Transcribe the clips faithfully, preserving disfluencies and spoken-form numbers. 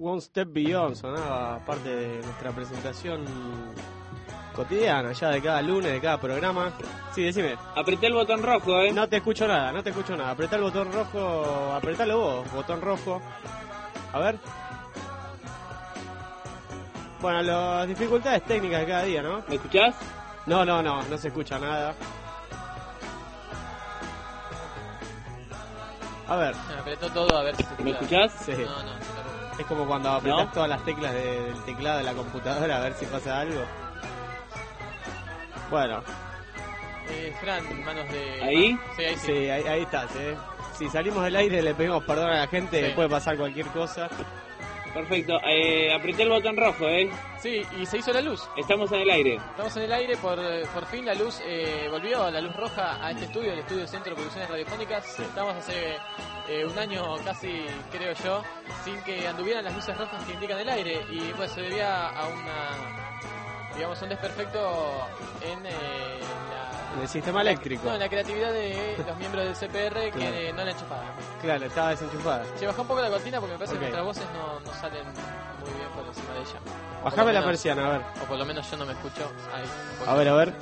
One Step Beyond sonaba parte de nuestra presentación cotidiana, ya de cada lunes, de cada programa. Sí, decime. Apreté el botón rojo, eh. No te escucho nada, no te escucho nada. Apretá el botón rojo, apretalo vos, botón rojo. A ver. Bueno, las dificultades técnicas de cada día, ¿no? ¿Me escuchás? No, no, no, no se escucha nada. A ver. Me apretó todo a ver si se escucha. ¿Me escuchás? Sí. No, no, no. Es como cuando apretás ¿No? todas las teclas de- del teclado de la computadora a ver si pasa algo. Bueno, Eh, Fran, manos de... ¿Ahí? Sí, ahí sí. sí, ahí, ahí estás, ¿eh? Si salimos del aire le pedimos perdón a la gente, Sí. puede pasar cualquier cosa. Perfecto. Eh, apreté el botón rojo, eh. Sí, y se hizo la luz. Estamos en el aire. Estamos en el aire, por, por fin la luz eh, volvió, la luz roja a este estudio, el estudio Centro de Producciones Radiofónicas. Estamos hace eh, un año casi, creo yo, sin que anduvieran las luces rojas que indican el aire. Y pues se debía a una, digamos, un desperfecto en eh, En la... el sistema eléctrico. No, en la creatividad de los miembros del C P R que Claro. eh, no la enchufaban. Claro, estaba desenchufada. Se bajó un poco la cortina porque me parece Ok. que nuestras voces no, no salen muy bien por encima de ella. O por Bajame lo la menos- persiana, a ver. O por lo menos yo no me escucho. Ahí, un poquito. A ver, a ver.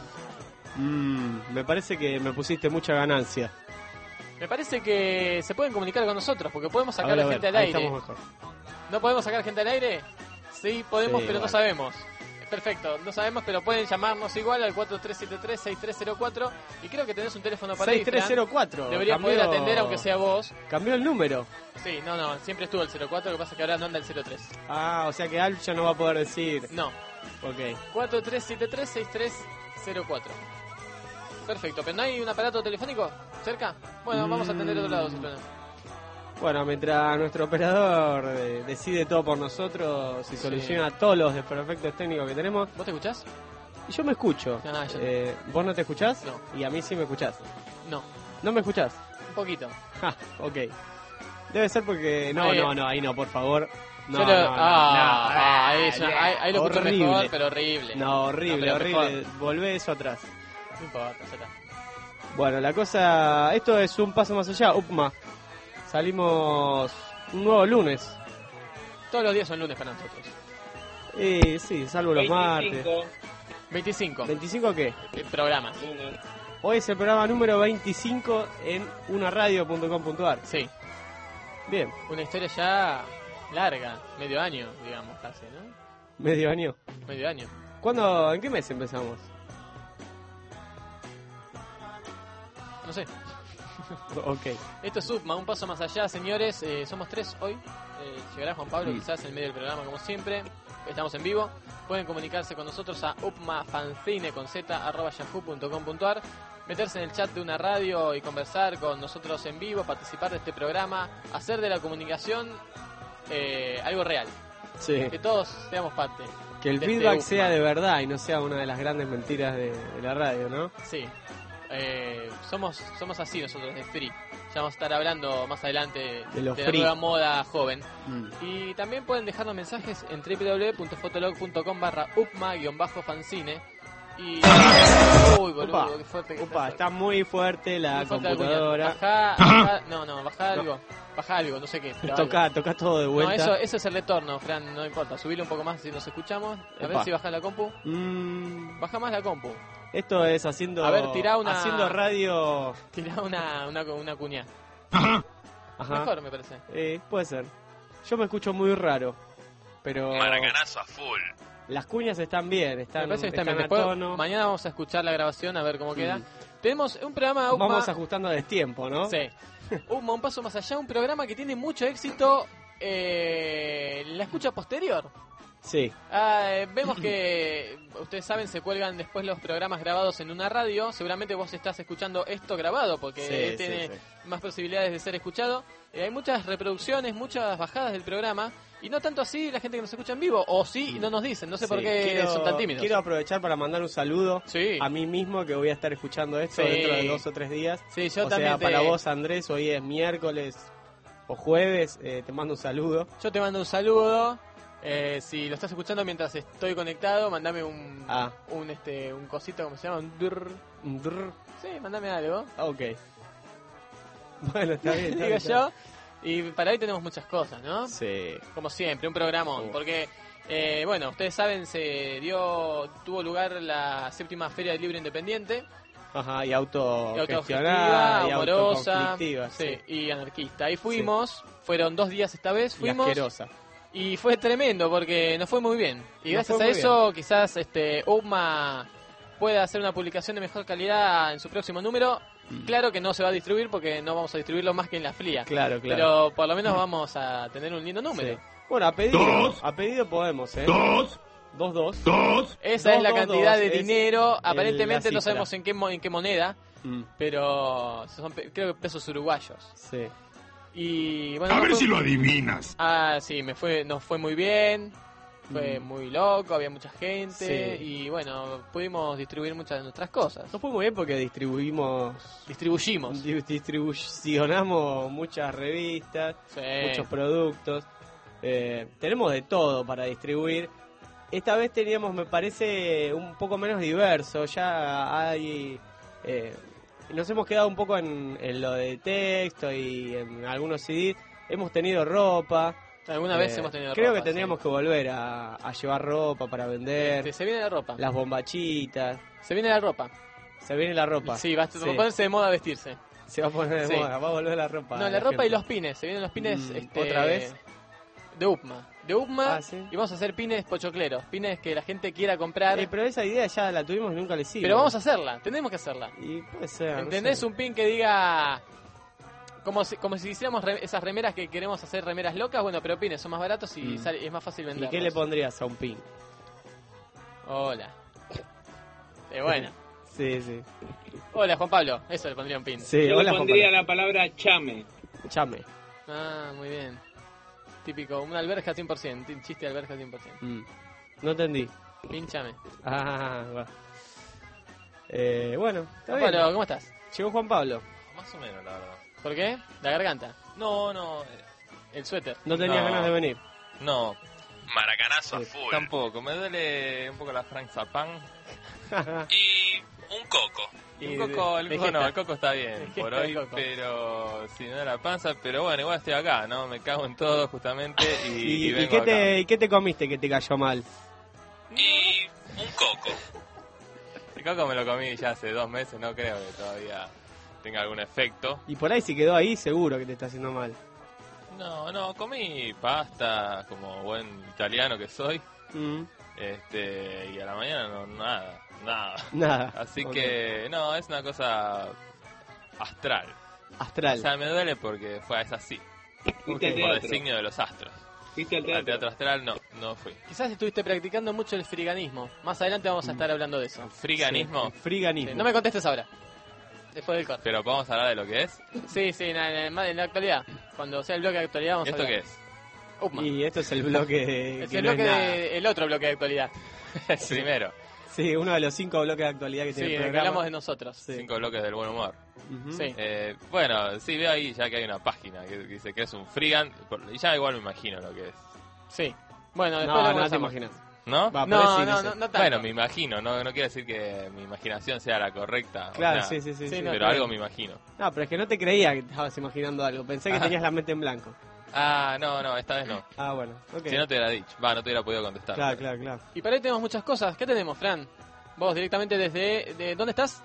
Mmm, me parece que me pusiste mucha ganancia. Me parece que se pueden comunicar con nosotros porque podemos A sacar ver, a a ver, gente al ahí aire. estamos mejor. ¿No podemos sacar gente al aire? Sí, podemos, Sí, pero bueno. no sabemos. Perfecto, no sabemos, pero pueden llamarnos igual al cuatro tres siete tres seis tres cero cuatro. Y creo que tenés un teléfono para seis tres cero cuatro. Debería cambió, poder atender aunque sea vos. Cambió el número. Sí, no, no, siempre estuvo el cero cuatro, lo que pasa es que ahora no anda el cero tres. Ah, o sea que Alf ya no va a poder decir. No, Ok. cuatro tres siete tres seis tres cero cuatro. Perfecto, pero ¿no hay un aparato telefónico cerca? Bueno, vamos a atender a otro lado, si suena. Bueno, mientras nuestro operador eh, decide todo por nosotros y soluciona todos los desperfectos técnicos que tenemos, ¿Vos te escuchás? y yo me escucho. Ah, yo no. Eh, ¿Vos no te escuchás? No. Y a mí sí me escuchás. No, ¿No me escuchás? un poquito. Ja, ok. Debe ser porque... No, Ahí- no, no, ahí no, por favor. No, Yo lo- no, no, ah, no, ah, ahí, ya- no, ahí- ahí lo escucho horrible. mejor, pero horrible. No, horrible, No, pero horrible. Volvé eso atrás. No importa, ya está. Bueno, la cosa... Esto es un paso más allá, Upma. Salimos un nuevo lunes. Todos los días son lunes para nosotros. Eh, sí, salvo los martes. veinticinco. ¿veinticinco qué? eh, programas. Lunes. Hoy es el programa número veinticinco en unaradio punto com punto ar. Sí, Bien, una historia ya larga, medio año, digamos, casi, ¿no? medio año. Medio año. ¿Cuándo, en qué mes empezamos? No sé. Ok. Esto es Upma, un paso más allá, señores. Eh, somos tres hoy. Eh, llegará Juan Pablo Mm. quizás en medio del programa, como siempre. Estamos en vivo. Pueden comunicarse con nosotros a upmafanzine con z arroba yahoo punto com punto ar. Meterse en el chat de una radio y conversar con nosotros en vivo, participar de este programa, hacer de la comunicación eh, algo real. Sí. Que todos seamos parte. Que el de este feedback Upma. sea de verdad y no sea una de las grandes mentiras de, de la radio, ¿no? Sí. Eh, somos somos así nosotros, de free. Ya vamos a estar hablando más adelante De lo de free. la nueva moda joven. Mm. Y también pueden dejarnos mensajes en w w w punto fotolog punto com barra upma-fanzine. Y... Uy, boludo, Upa, qué fuerte que Upa, está. está muy fuerte la Me falta la cuña. computadora. Bajá, bajá- no, no, baja algo. Baja algo, no sé qué. pero Toca, algo. toca todo de No, vuelta. eso, eso es el retorno, Fran, no importa. Subile un poco más si nos escuchamos. A ver Epa. si baja la compu. Mm, Baja más la compu. esto es haciendo... A ver, tirá una- Haciendo radio... Tirá una, una, una cuña. Ajá. Mejor, me parece. Eh, puede ser. Yo me escucho muy raro. Pero... Maracanazo a full. Las cuñas están bien, están, Me parece que está están bien. a Después, tono. mañana vamos a escuchar la grabación a ver cómo queda. Mm. Tenemos un programa Upma, Vamos ajustando a destiempo, ¿no? sí. Upma, un paso más allá, un programa que tiene mucho éxito. Eh, la escucha posterior. Sí. Ah, eh, vemos que, ustedes saben, se cuelgan después los programas grabados en una radio. Seguramente vos estás escuchando esto grabado porque Sí, tiene sí, sí. más posibilidades de ser escuchado. Eh, hay muchas reproducciones, muchas bajadas del programa. Y no tanto así la gente que nos escucha en vivo. O sí, y no nos dicen. No sé por Sí, qué quiero- son tan tímidos. Quiero aprovechar para mandar un saludo Sí. a mí mismo que voy a estar escuchando esto Sí. dentro de dos o tres días. Sí, yo o también sea, te- para vos, Andrés, hoy es miércoles o jueves, eh, te mando un saludo. Yo te mando un saludo. Eh, si lo estás escuchando mientras estoy conectado, mandame un Ah. un este un cosito, ¿cómo se llama? Un drrr. Un drr. Sí, mandame algo. Ah, ok. Bueno, está bien. está Digo bien, está yo. Y para hoy tenemos muchas cosas, ¿no? Sí. Como siempre, un programón, Oh. porque, eh, bueno, ustedes saben, se dio, tuvo lugar la séptima Feria del Libro Independiente, Ajá, y y autogestionada, autogestiva, y amorosa, autoconflictiva, sí, sí. y anarquista. Ahí fuimos, fueron dos días esta vez, Y fuimos, asquerosa. y fue tremendo porque nos fue muy bien. Y Nos gracias fue a muy eso, quizás este U M A pueda hacer una publicación de mejor calidad en su próximo número. Mm. Claro que no se va a distribuir porque no vamos a distribuirlo más que en la fría. Claro, claro. Pero por lo menos vamos a tener un lindo número. Sí. Bueno, a pedido, Dos. a pedido podemos, ¿eh? Dos, Dos, dos. dos, Esa Dos, es la dos, cantidad dos, de es dinero. el- Aparentemente la no cifra. sabemos en qué, mo- en qué moneda, Mm, pero son pe- creo que pesos uruguayos. sí. Y bueno, a no ver fue- si lo adivinas. Ah, sí, me fue, nos fue muy bien. Fue Mm. muy loco, había mucha gente. Sí. Y bueno, pudimos distribuir muchas de nuestras cosas. No fue muy bien porque distribuimos, Distribuimos. di- distribucionamos muchas revistas, Sí. muchos productos. Eh, tenemos de todo para distribuir. Esta vez teníamos, me parece, un poco menos diverso. Ya hay... eh, nos hemos quedado un poco en, en lo de texto y en algunos C Ds. Hemos tenido ropa. Alguna vez Eh, hemos tenido Creo ropa, que tendríamos sí. que volver a, a llevar ropa para vender. Este, se viene la ropa. Las bombachitas. Se viene la ropa. Se viene la ropa. Sí, va a ponerse de moda vestirse. Se va a poner de Sí. moda, va a volver la ropa. No, a la ropa gente. y los pines. Se vienen los pines. Mm, este, ¿otra vez? De U P M A. De U P M A. Ah, ¿sí? Y vamos a hacer pines pochocleros. Pines que la gente quiera comprar. Eh, pero esa idea ya la tuvimos y nunca le hicimos. Pero vamos a hacerla. Tenemos que hacerla. Y puede ser. no ¿Entendés? sé. Un pin que diga... Como si, como si hiciéramos re- esas remeras que queremos hacer remeras locas. Bueno, pero pines son más baratos y Mm. sale- es más fácil ¿Y venderlos. qué le pondrías a un pin? Hola. Eh, bueno. Sí, sí. Hola, Juan Pablo. Eso le pondría un pin. Sí, Yo hola, le Juan pondría Pablo. la palabra chame. Chame. Ah, muy bien. Típico. Una alberja cien por ciento. Un chiste de alberja cien por ciento. Mm. No entendí. Pinchame. Ah, va. Eh, bueno, está Juan bien. Pablo, ¿cómo estás? Llegó Juan Pablo. Más o menos, la verdad. ¿Por qué? La garganta. No, no, eh, El suéter. No tenías No. ganas de venir. no, Maracanazo a Sí, full. tampoco. Me duele un poco la Frank Zapán. Y un coco. Y Y un coco, el coco Vegeta. no, el coco está bien Vegeta por el hoy, coco. pero si no la panza, pero bueno, igual estoy acá, ¿no? Me cago en todo justamente y, ¿Y, y y vengo qué acá. te, y qué te comiste que te cayó mal? Y un coco. El coco me lo comí ya hace dos meses, no creo que todavía tenga algún efecto. Y por ahí si quedó ahí, seguro que te está haciendo mal. No, no, comí pasta como buen italiano que soy, Mm, este y a la mañana no, nada, nada. nada. Así Ok. que, no, es una cosa astral. Astral. O sea, me duele porque fue es así, Fuiste al por teatro. designio de los astros. Fuiste al Al teatro. teatro astral no, no fui. Quizás estuviste practicando mucho el friganismo. Más adelante vamos a estar hablando de eso. Friganismo, Sí, friganismo. Sí, no me contestes ahora. Después del corte. pero podemos hablar de lo que es. Sí, sí, en, en- en la actualidad. Cuando sea el bloque de actualidad vamos ¿Y a esto hablar. qué es? U P M A. Y esto es el bloque Es que el no bloque es nada. de, el otro bloque de actualidad. Primero, Sí, uno de los cinco bloques de actualidad que Sí, tiene en el el que programa. hablamos de nosotros. Sí. cinco bloques del buen humor. Ujú. Sí. Eh, bueno, sí, veo ahí ya que hay una página que dice que es un frigan, por- y ya igual me imagino lo que es. Sí. Bueno, después No, lo no te conversamos. imaginas. ¿No? Va, No, por no, ahí sí, no, sé. no, no tanto. Bueno, me imagino, no, no quiere decir que mi imaginación sea la correcta. o Claro, sea, sí, sí, sí. Sí, sí. no, pero está algo bien. me imagino. No, pero es que no te creía que estabas imaginando algo. Pensé que Ajá. tenías la mente en blanco. Ah, no, no, esta vez no. Ah, bueno. Ok. Si no te hubiera dicho, va, no te hubiera podido contestar. Claro, claro, claro. Y para hoy tenemos muchas cosas. ¿Qué tenemos, Fran? Vos directamente desde... De, ¿Dónde estás?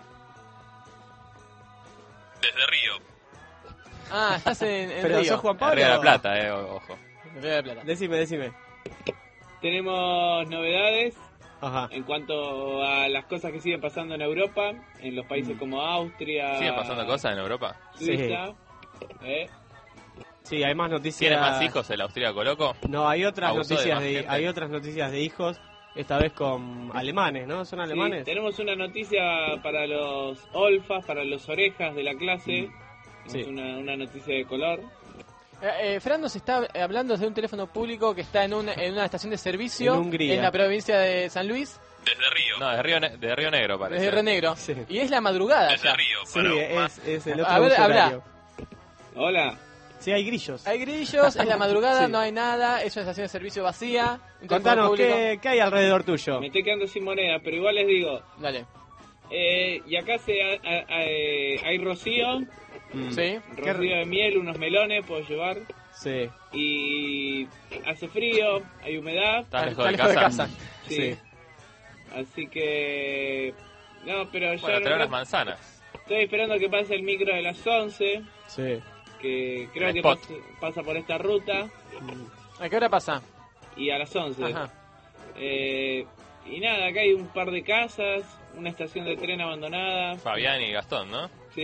Desde Río. Ah, estás en, en Pero Río. sos Juan Pablo. Río de la Plata, eh, o- ojo. En Río de la Plata. Decime, decime. Tenemos novedades Ajá. en cuanto a las cosas que siguen pasando en Europa, en los países Mm. como Austria, ¿Siguen pasando cosas en Europa? Suiza. ¿eh? Sí, hay más noticias. ¿Tiene más hijos el austríaco loco? No, hay otras Abusó de noticias más de, gente. hay otras noticias de hijos. Esta vez con alemanes, ¿no? ¿Son Sí, alemanes? tenemos una noticia para los olfas, para los orejas de la clase. Sí. Es una, una noticia de color. Eh, eh, Fran nos está hablando desde un teléfono público que está en, un, en una estación de servicio En Hungría. la provincia de San Luis, Desde Río. No, de Río, Ne- de Río Negro parece. desde Río Negro. Sí. Y es la madrugada Desde ya. Río. Sí, Para es, es el otro A ver, uso habla. horario. Hola. Sí, hay grillos. Hay grillos, es la madrugada, Sí. no hay nada, es una estación de servicio vacía. un teléfono Contanos, público. ¿qué, ¿qué hay alrededor tuyo? Me estoy quedando sin moneda, pero igual les digo. Dale. Eh, y acá se, a- a- a- eh, hay rocío Mm. Sí. Rocío de miel, unos melones puedo llevar. Sí. Y hace frío, hay humedad. ¿Estás lejos Está de lejos de casa? casa. Sí. Sí. Así que... No, pero ya... Bueno, no- trae unas manzanas. Estoy esperando que pase el micro de las once, Sí. que creo El que spot. pasa, pasa por esta ruta, ¿A qué hora pasa? y a las once. Ajá. Eh, y nada, acá hay un par de casas, una estación de tren abandonada. Fabián y Gastón, ¿no? Sí.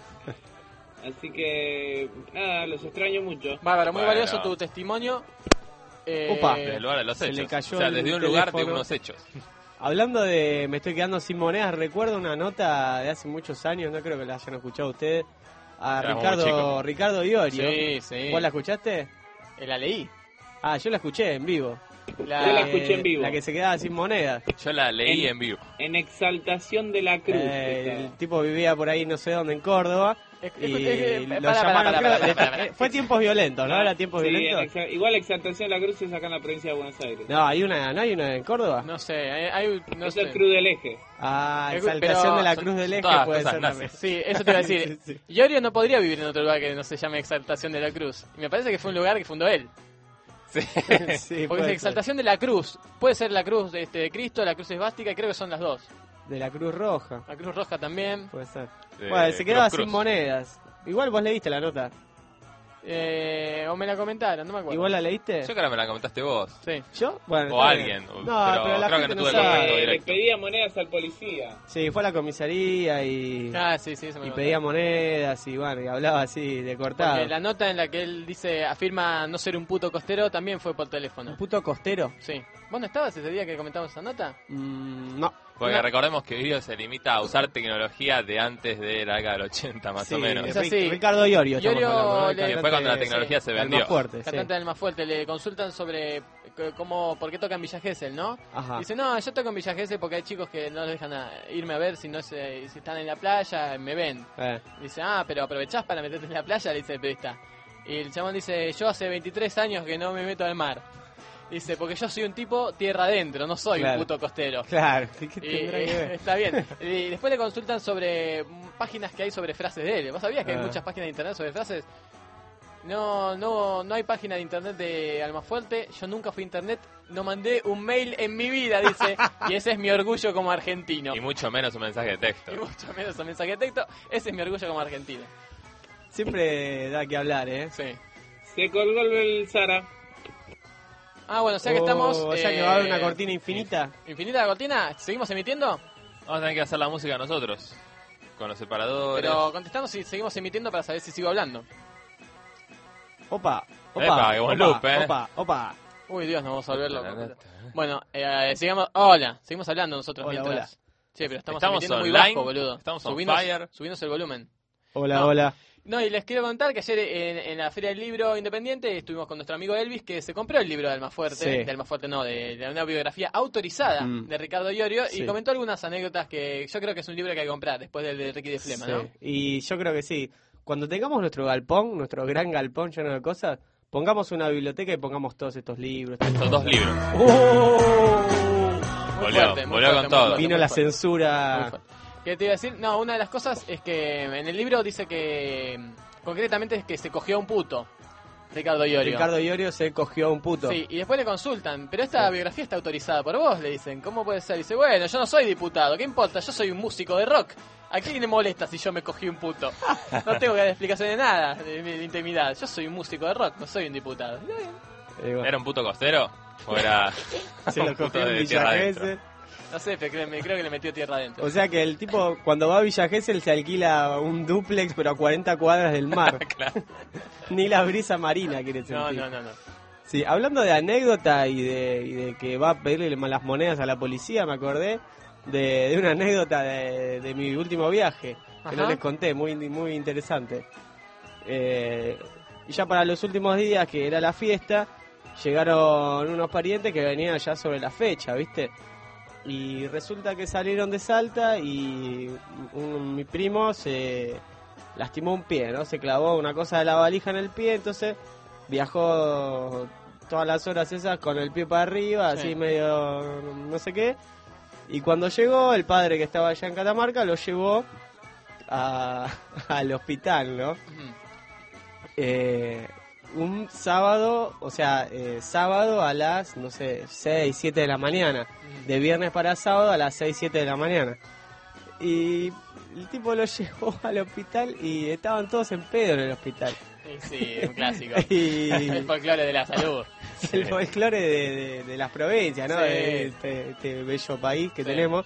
Así que, nada, los extraño mucho. Bárbaro, muy Bueno. valioso tu testimonio. Eh, Upa. Desde el lugar de los Se le hechos. cayó O sea, el desde un lugar de teléfono. unos hechos. Hablando de me estoy quedando sin monedas, recuerdo una nota de hace muchos años, no creo que la hayan escuchado ustedes, a Era muy Ricardo chico. Ricardo Iorio. Sí, sí. ¿Vos la escuchaste? Eh, La leí. Ah, yo la escuché en vivo. La, Yo la Eh, escuché en vivo. La que se quedaba sin monedas. Yo la leí En- en vivo. En Exaltación de la Cruz. Eh, estaba. el tipo vivía por ahí no sé dónde, en Córdoba. Es- Y es- es- lo para, para, llamaron, para, creo, para, de- para, para. eh, fue tiempos violentos, ¿no? ¿Era tiempos Sí, violentos? en Exa- igual Exaltación de la Cruz es acá en la provincia de Buenos Aires. No, hay una, ¿no hay una en Córdoba? No sé, hay, hay- no Eso sé. es Cruz del Eje. Ah, Eh, exaltación pero de la son- Cruz del son Eje todas puede cosas ser nazis. también. Sí, eso te iba a decir. Sí, sí. Iorio no podría vivir en otro lugar que no se llame Exaltación de la Cruz. Y me parece que fue un lugar que fundó él. Sí. Sí, Porque puede es ser. Exaltación de la Cruz. Puede ser la cruz de, este, de Cristo, la cruz esvástica, y creo que son las dos. De la Cruz Roja, La cruz roja también. puede ser. De Bueno, se quedaba Cruz sin Cruz. monedas. Igual vos leíste la nota. Eh, o me la comentaron, no me acuerdo. ¿Igual la leíste? Yo creo que me la comentaste vos. Sí. ¿Yo? Bueno, O está alguien, bien. o- No, pero pero la creo que gente no no tuve contacto sabe. Eh, le directo. pedía monedas al policía. Sí, fue a la comisaría y, Ah, sí, sí, eso me y lo pedía contaron. monedas y bueno, y hablaba así de cortado. Porque la nota en la que él dice, afirma no ser un puto costero, también fue por teléfono. ¿Un puto costero? Sí. ¿Vos no estabas ese día que comentamos esa nota? Mm, no. Porque No. recordemos que Iorio se limita a usar tecnología de antes de la década del ochenta, más Sí, o menos. Es Ric- así. Ricardo Iorio. estamos Iorio hablando, ¿no? El le- cantante Que fue cuando la de- tecnología se del vendió. más fuerte, sí. Cantante del más fuerte, le consultan sobre c- cómo, por qué toca en Villa Gesell, ¿no? Ajá. Dice, no, yo toco en Villa Gesell porque hay chicos que no les dejan a- irme a ver si no se, si están en la playa, me ven. Eh, Dice, ah, pero aprovechás para meterte en la playa, le dice el periodista. Y el chabón dice, yo hace veintitrés años que no me meto al mar. Dice, porque yo soy un tipo tierra adentro, no soy Claro. un puto costero. claro. ¿Qué Y, tendrá que ver? está bien. Y después le consultan sobre mm, páginas que hay sobre frases de él. ¿Vos sabías que hay Ah. muchas páginas de internet sobre frases? No, no, no hay página de internet de Almafuerte. Yo nunca fui a internet, no mandé un mail en mi vida, dice. Y ese es mi orgullo como argentino. Y mucho menos un mensaje de texto. Y mucho menos un mensaje de texto. Ese es mi orgullo como argentino. Siempre da que hablar, ¿eh? Sí. Se colgó el Zara. Ah, bueno, o sea que Oh, estamos. O sea que eh, va a haber una cortina infinita. ¿Infinita la cortina? ¿Seguimos emitiendo? Vamos a tener que hacer la música nosotros. Con los separadores. Pero contestando si seguimos emitiendo para saber si sigo hablando. Opa, opa, Epa, qué buen opa, loop, ¿eh? opa, opa. Uy, Dios, nos vamos a volver locos. Bueno, eh, sigamos. Hola, seguimos hablando nosotros Hola, mientras. Sí, pero estamos, Estamos emitiendo muy online, bajo, boludo. estamos on Subinos- fire. subinos el volumen. Hola, No. hola. No, y les quiero contar que ayer en, en la Feria del Libro Independiente estuvimos con nuestro amigo Elvis, que se compró el libro de Almafuerte, Sí. de Almafuerte no, de, de una biografía autorizada Mm. de Ricardo Iorio, Sí. y comentó algunas anécdotas que yo creo que es un libro que hay que comprar después del de Ricky de Flema, Sí. ¿no? Y yo creo que sí. Cuando tengamos nuestro galpón, nuestro gran galpón lleno de cosas, pongamos una biblioteca y pongamos todos estos libros. Estos dos libros. ¡Oh! Muy Volvió, fuerte, muy volvió fuerte, con muy todo. fuerte, Vino muy la fuerte. Muy censura. fuerte. ¿Qué te iba a decir? No, una de las cosas es que en el libro dice que concretamente es que se cogió a un puto, Ricardo Iorio. Ricardo Iorio se cogió a un puto. Sí, y después le consultan, pero esta biografía está autorizada por vos, le dicen, ¿cómo puede ser? Dice, bueno, yo no soy diputado, ¿qué importa? Yo soy un músico de rock. ¿A quién le molesta si yo me cogí un puto? No tengo que dar explicación de nada, de mi de intimidad. Yo soy un músico de rock, no soy un diputado. Y bueno, Eh, bueno, ¿Era un puto costero? ¿O era se lo un puto cogió en de Villa tierra adentro? Gesell. no sé, pero creo, me- creo que le metió tierra adentro. O sea que el tipo, cuando va a Villa Gesell, se alquila un duplex, pero a cuarenta cuadras del mar. Claro. Ni la brisa marina quiere sentir. No, no, no, no. Sí, hablando de anécdota y de, y de que va a pedirle las monedas a la policía, me acordé de, de una anécdota de, de mi último viaje, que Ajá. no les conté, muy, muy interesante. Eh, y ya para los últimos días, que era la fiesta, llegaron unos parientes que venían ya sobre la fecha, ¿viste? Y resulta que salieron de Salta y un- mi primo se lastimó un pie, ¿no? Se clavó una cosa de la valija en el pie, entonces viajó todas las horas esas con el pie para arriba, Sí. así medio no sé qué. Y cuando llegó, el padre que estaba allá en Catamarca lo llevó a, al hospital, ¿no? Eh, un sábado, o sea, eh, sábado a las, no sé, seis, siete de la mañana. De viernes para sábado a las seis, siete de la mañana. Y el tipo lo llevó al hospital y estaban todos en pedo en el hospital. Sí, un clásico. Y El folclore de la salud. el folclore de, de, de las provincias, ¿no? Sí. De este, este bello país que Sí. tenemos.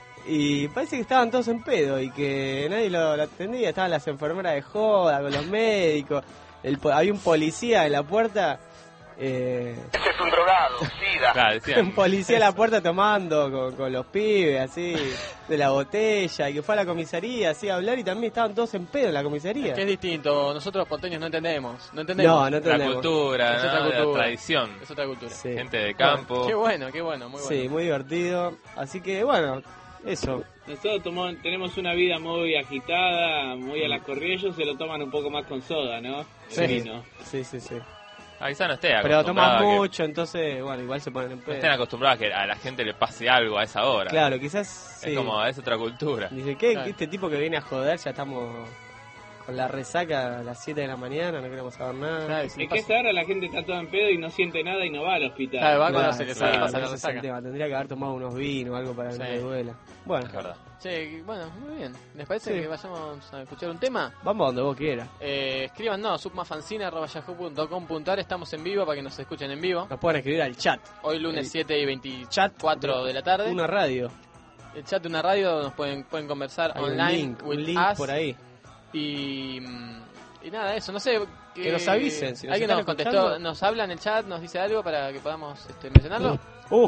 Y parece que estaban todos en pedo y que nadie lo, lo atendía. Estaban las enfermeras de joda con los médicos. El, po- había un policía en la puerta. Eh, Ese es un drogado, sida. Claro, decían, un policía en la puerta tomando con, con los pibes, así, de la botella. Y que fue a la comisaría, así, a hablar. Y también estaban todos en pedo en la comisaría. Que es distinto, nosotros porteños no entendemos. No entendemos. No, no la entendemos. cultura, Es ¿no? otra La cultura. tradición. Es otra cultura. Sí. Gente de campo. Qué bueno, qué bueno, muy bueno. Sí, muy divertido. Así que, bueno, eso. Nosotros tomamos- tenemos una vida muy agitada, muy a la corriente, ellos se lo toman un poco más con soda, ¿no? El Sí. vino. Sí, sí, sí. Ah, quizá no esté Pero acostumbrado toman a que- mucho, entonces, bueno, igual se ponen en no pedo. estén acostumbrados a que a la gente le pase algo a esa hora. Claro, quizás Es sí. como, es otra cultura. Dice, ¿qué? Claro. Este tipo que viene a joder, ya estamos con la resaca a las siete de la mañana, no queremos saber nada. Claro, Es que a esa hora la gente está toda en pedo y no siente nada y no va al hospital. Claro, va Claro, cuando se les claro, pasa la ese es el resaca. tema. Tendría que haber tomado unos vinos o algo para que no Sí. le duela. Bueno, Es verdad. Sí, bueno, muy bien. ¿Les parece Sí. que vayamos a escuchar un tema? vamos a donde vos quieras. Eh, escríbanos, submafancine arroba yahoo punto com punto ar. Estamos en vivo para que nos escuchen en vivo. Nos pueden escribir al chat. Hoy lunes El siete y veinticuatro de la tarde. Una radio. El chat de una radio nos pueden, pueden conversar Hay un online link, with un link us. por ahí. Y, mm, y nada, eso, no sé. Que nos avisen, si nos ¿Alguien están nos contestó, escuchando. nos habla en el chat, nos dice algo para que podamos este, mencionarlo? Uh,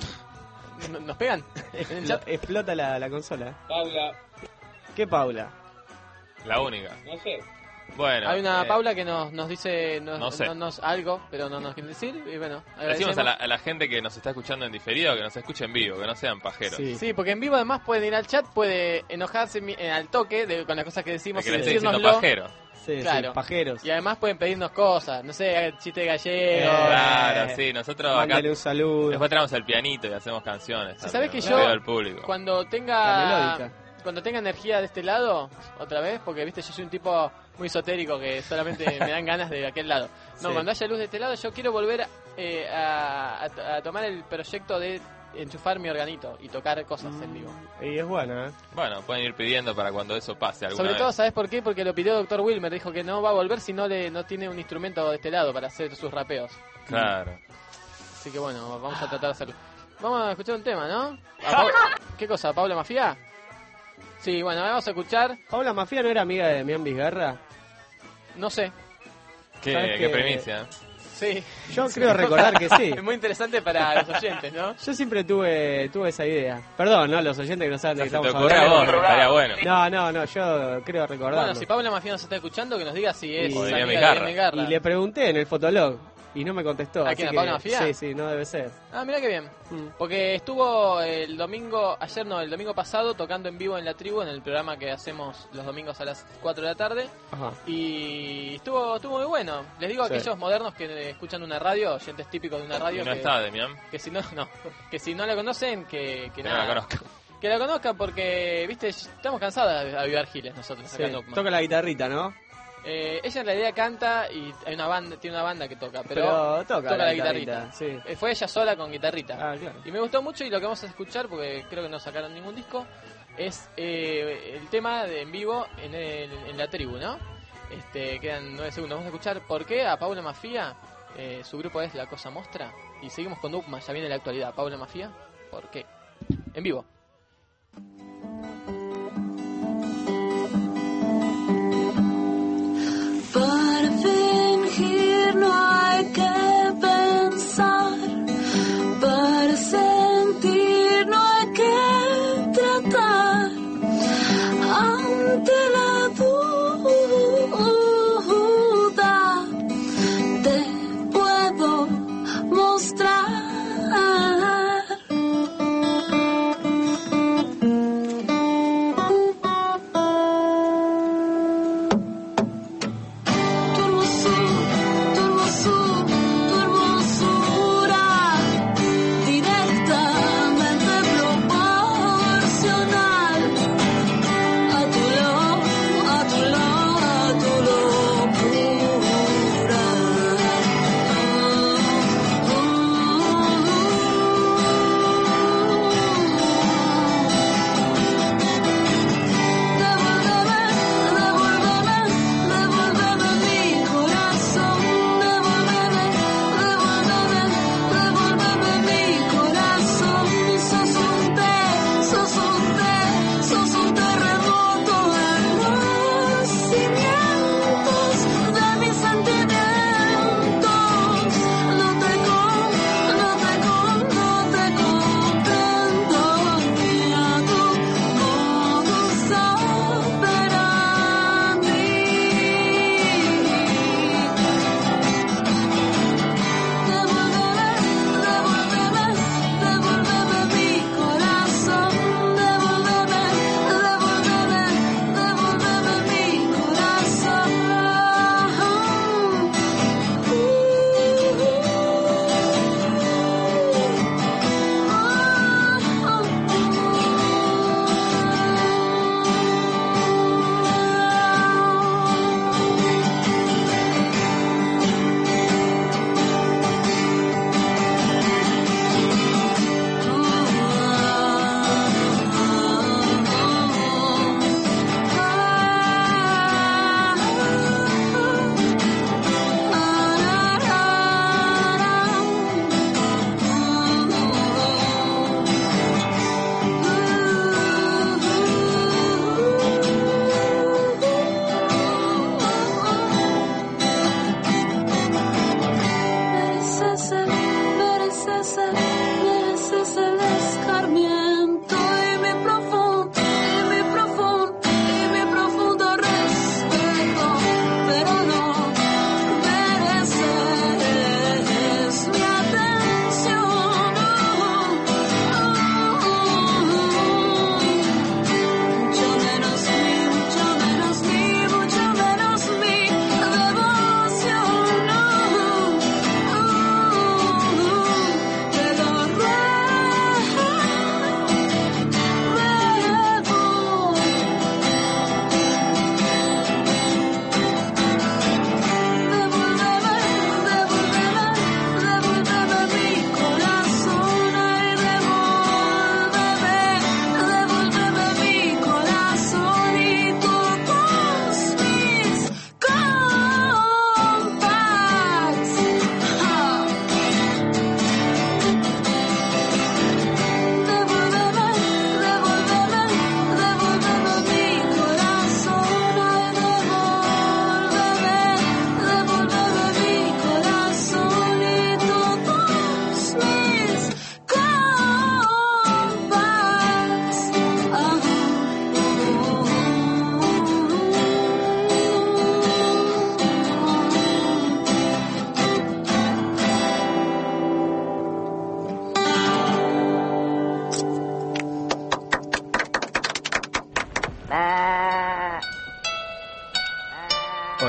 ¿No- ¿Nos pegan en el lo- chat? explota la, la consola. Paula, ¿Qué Paula? La única. no sé. Bueno. Hay una eh, Paula que nos, nos dice nos, no sé. no- nos- algo, pero no nos quiere decir. Y bueno, Decimos agradecemos. a la, a la gente que nos está escuchando en diferido que nos escuche en vivo, que no sean pajeros. Sí. Sí, porque en vivo además pueden ir al chat, puede enojarse mi- eh, al toque de, con las cosas que De decimos que y le estoy diciendo decírnoslo. pajero. Sí, Claro. sí, pajeros. Y además pueden pedirnos cosas, no sé, chiste gallego. Eh, Claro, sí, nosotros acá Mándale un saludo. después traemos el pianito y hacemos canciones. Sí, ¿sabés también, que ¿no? yo- Pido al público. Cuando La tenga melódica. cuando tenga energía de este lado, otra vez, porque viste, yo soy un tipo muy esotérico que solamente me dan ganas de aquel lado. No, Sí. cuando haya luz de este lado, yo quiero volver eh, a, a- a tomar el proyecto de enchufar mi organito y tocar cosas en vivo. Y es buena, ¿eh? Bueno, pueden ir pidiendo para cuando eso pase alguna Sobre vez. todo, ¿sabes por qué? Porque lo pidió doctor Wilmer, dijo que no va a volver si no le no tiene un instrumento de este lado para hacer sus rapeos. Claro. Así que bueno, vamos a tratar de hacerlo. Vamos a escuchar un tema, ¿no? A Pau- ¿Qué cosa? ¿Paula Mafia? Sí, bueno, vamos a escuchar, Paula Mafia no era amiga de Damián Vizgarra. no sé, Qué, ¿Sabes qué qué? primicia. sí. Yo creo recordar que sí. Es muy interesante para los oyentes, ¿no? Yo siempre tuve tuve esa idea. Perdón, ¿no? Los oyentes que no saben de qué Se te estamos ocurre a vos, hablando. estaría bueno. No, no, no, yo creo recordar. Bueno, si Paula Mafia nos está escuchando, que nos diga si es Y- amiga Podría de Migarra. Irene Garra. Y le pregunté en el fotolog y no me contestó. ¿A así quién, a que- Paula Mafia? Sí, sí, no debe ser. Ah, mira qué bien. Mm. Porque estuvo el domingo, ayer no, el domingo pasado tocando en vivo en La Tribu, en el programa que hacemos los domingos a las cuatro de la tarde. Ajá. Y estuvo estuvo muy bueno. Les digo a Sí. aquellos modernos que escuchan una radio, oyentes típicos de una radio, Y no que, está, Demian. que si no, no, que si no la conocen, que, que Que no nada, la conozco. que la conozcan porque, viste, estamos cansados de avivar giles nosotros Sí, acá en Oakman. toca la guitarrita, ¿no? Eh, ella en realidad canta y hay una banda, tiene una banda que toca, pero, Pero, toca, toca la, la guitarrita. guitarrita. Sí. eh, fue ella sola con guitarrita. Ah, claro. Y me gustó mucho y lo que vamos a escuchar, porque creo que no sacaron ningún disco, es eh, el tema de en vivo en, el- en La Tribu, ¿no? Este, quedan nueve segundos. Vamos a escuchar por qué a Paula Mafia, eh, su grupo es La Cosa Mostra. Y seguimos con Dupma, ya viene la actualidad. Paula Mafia, ¿por qué? En vivo. Para fingir no hay que pensar, para sentir no hay que tratar. Ante la duda te puedo mostrar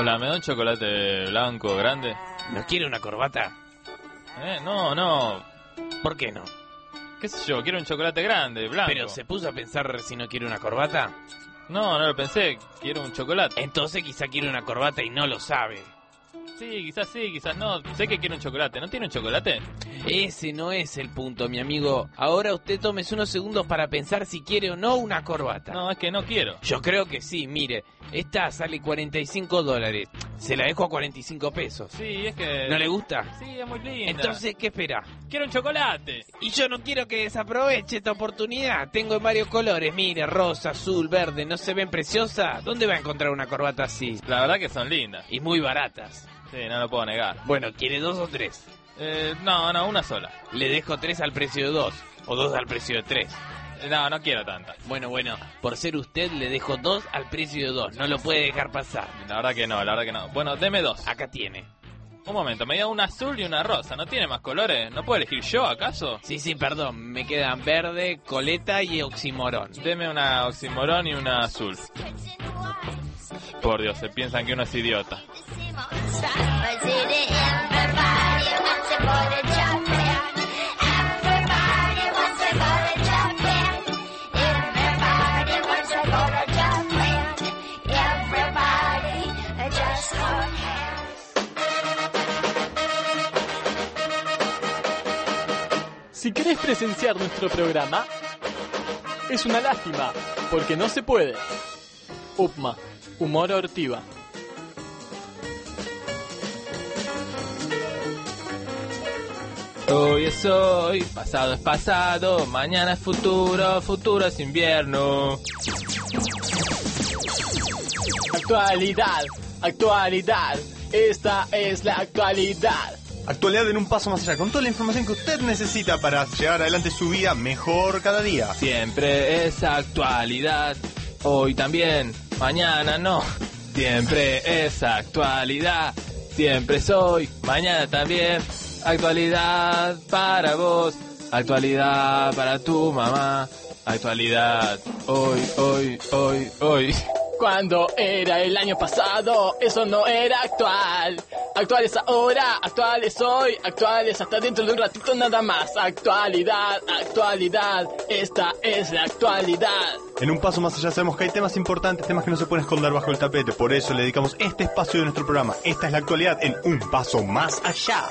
Hola, ¿me da un chocolate blanco grande? ¿No quiere una corbata? Eh, no, no. ¿Por qué no? ¿Qué sé yo? Quiero un chocolate grande, blanco. ¿Pero se puso a pensar si no quiere una corbata? No, no lo pensé. Quiero un chocolate. Entonces quizá quiere una corbata y no lo sabe. Sí, quizás sí, quizás no. Sé que quiere un chocolate. ¿No tiene un chocolate? Ese no es el punto, mi amigo. Ahora usted tómese unos segundos para pensar si quiere o no una corbata. No, es que no quiero. Yo creo que sí, mire. Esta sale cuarenta y cinco dólares. Se la dejo a cuarenta y cinco pesos. Sí, es que... ¿No le gusta? Sí, es muy linda. Entonces, ¿qué espera? ¡Quiero un chocolate! Y yo no quiero que desaproveche esta oportunidad. Tengo en varios colores, mire, rosa, azul, verde. ¿No se ven preciosas? ¿Dónde va a encontrar una corbata así? La verdad que son lindas. Y muy baratas. Sí, no lo puedo negar. Bueno, ¿quiere dos o tres? Eh, no, no, una sola. Le dejo tres al precio de dos. O dos al precio de tres. No, no quiero tantas. Bueno, bueno, por ser usted le dejo dos al precio de dos. No lo puede dejar pasar. La verdad que no, la verdad que no. Bueno, deme dos. Acá tiene. Un momento, me dio una azul y una rosa. ¿No tiene más colores? ¿No puedo elegir yo, acaso? Sí, sí, perdón. Me quedan verde, coleta y oximorón. Deme una oximorón y una azul. Por Dios, se piensan que uno es idiota. Si querés presenciar nuestro programa, es una lástima, porque no se puede. Upma, humor ortiva. Hoy es hoy, pasado es pasado, mañana es futuro, futuro es invierno. Actualidad, actualidad, esta es la actualidad. Actualidad en un paso más allá, con toda la información que usted necesita para llevar adelante su vida mejor cada día. Siempre es actualidad, hoy también, mañana no. Siempre es actualidad, siempre soy, mañana también. Actualidad para vos, actualidad para tu mamá. Actualidad, hoy, hoy, hoy, hoy. Cuando era el año pasado, eso no era actual. Actual es ahora, actual es hoy, actual es hasta dentro de un ratito nada más. Actualidad, actualidad, esta es la actualidad. En un paso más allá sabemos que hay temas importantes, temas que no se pueden esconder bajo el tapete. Por eso le dedicamos este espacio de nuestro programa. Esta es la actualidad en un paso más allá.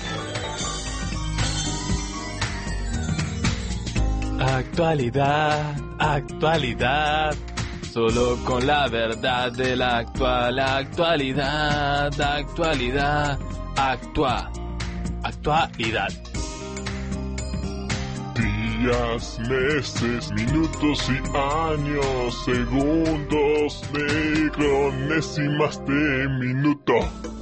Actualidad, actualidad. Solo con la verdad de la actual actualidad, actualidad, actua, actualidad. Días, meses, minutos y años, segundos, micronésimas de minuto.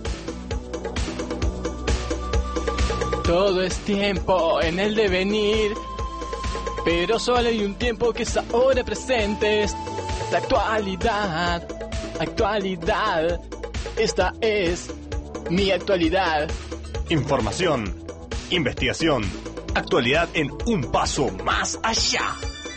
Todo es tiempo en el devenir, pero solo hay un tiempo que es ahora presente. La actualidad, actualidad, esta es mi actualidad. Información, investigación, actualidad en un paso más allá.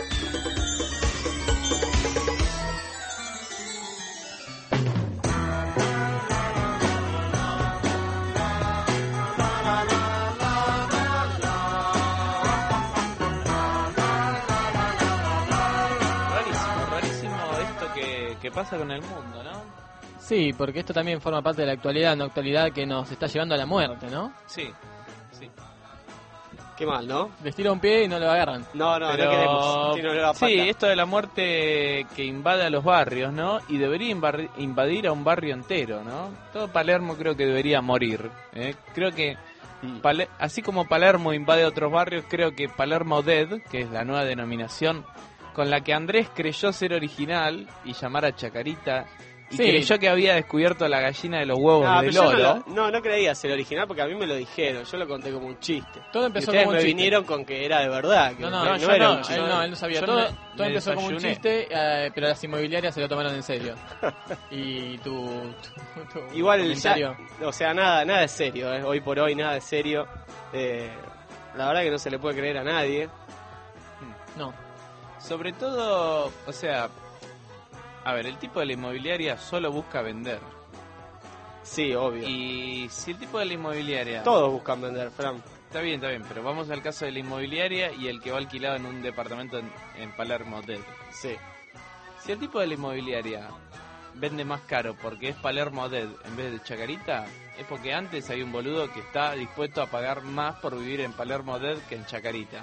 ¿Qué pasa con el mundo, no? Sí, porque esto también forma parte de la actualidad, una actualidad que nos está llevando a la muerte, ¿no? Sí, sí. Qué mal, ¿no? Les tira un pie y no lo agarran. No, no, Pero... no queremos. Tiro la pata. Sí, esto de la muerte que invade a los barrios, ¿no? Y debería invar- invadir a un barrio entero, ¿no? Todo Palermo creo que debería morir, ¿eh? Creo que, Pale- así como Palermo invade otros barrios, creo que Palermo Dead, que es la nueva denominación con la que Andrés creyó ser original y llamar a Chacarita, y sí. creyó que había descubierto la gallina de los huevos No, del pero yo oro. no, lo- no, no creía ser original porque a mí me lo dijeron. Yo lo conté como un chiste. Todo Y empezó ustedes como un me chiste. vinieron con que era de verdad. Que No, no, no, yo era no, un chiste. él no, él no sabía. Yo Todo, me- todo me empezó como un desayuné. chiste, eh, pero las inmobiliarias se lo tomaron en serio. Y tu, tu, tu Igual, comentario. ya, o sea, nada, nada es serio. ¿eh? Hoy por hoy, nada es serio. Eh, la verdad que no se le puede creer a nadie. No. Sobre todo, o sea, a ver, el tipo de la inmobiliaria solo busca vender. Sí, obvio. Y si el tipo de la inmobiliaria... Todos buscan vender, Fran. Está bien, está bien, pero vamos al caso de la inmobiliaria y el que va alquilado en un departamento en, en Palermo Hotel. Sí. Si el tipo de la inmobiliaria vende más caro porque es Palermo Dead en vez de Chacarita, es porque antes hay un boludo que está dispuesto a pagar más por vivir en Palermo Dead que en Chacarita.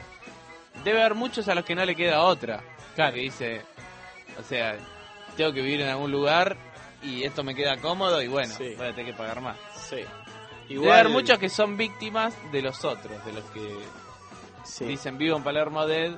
Debe haber muchos a los que no le queda otra. Claro. Que dice, o sea, tengo que vivir en algún lugar y esto me queda cómodo y bueno, Sí. voy a tener que pagar más. Sí. Debe haber muchos que son víctimas de los otros, de los que Sí. dicen vivo en Palermo Dead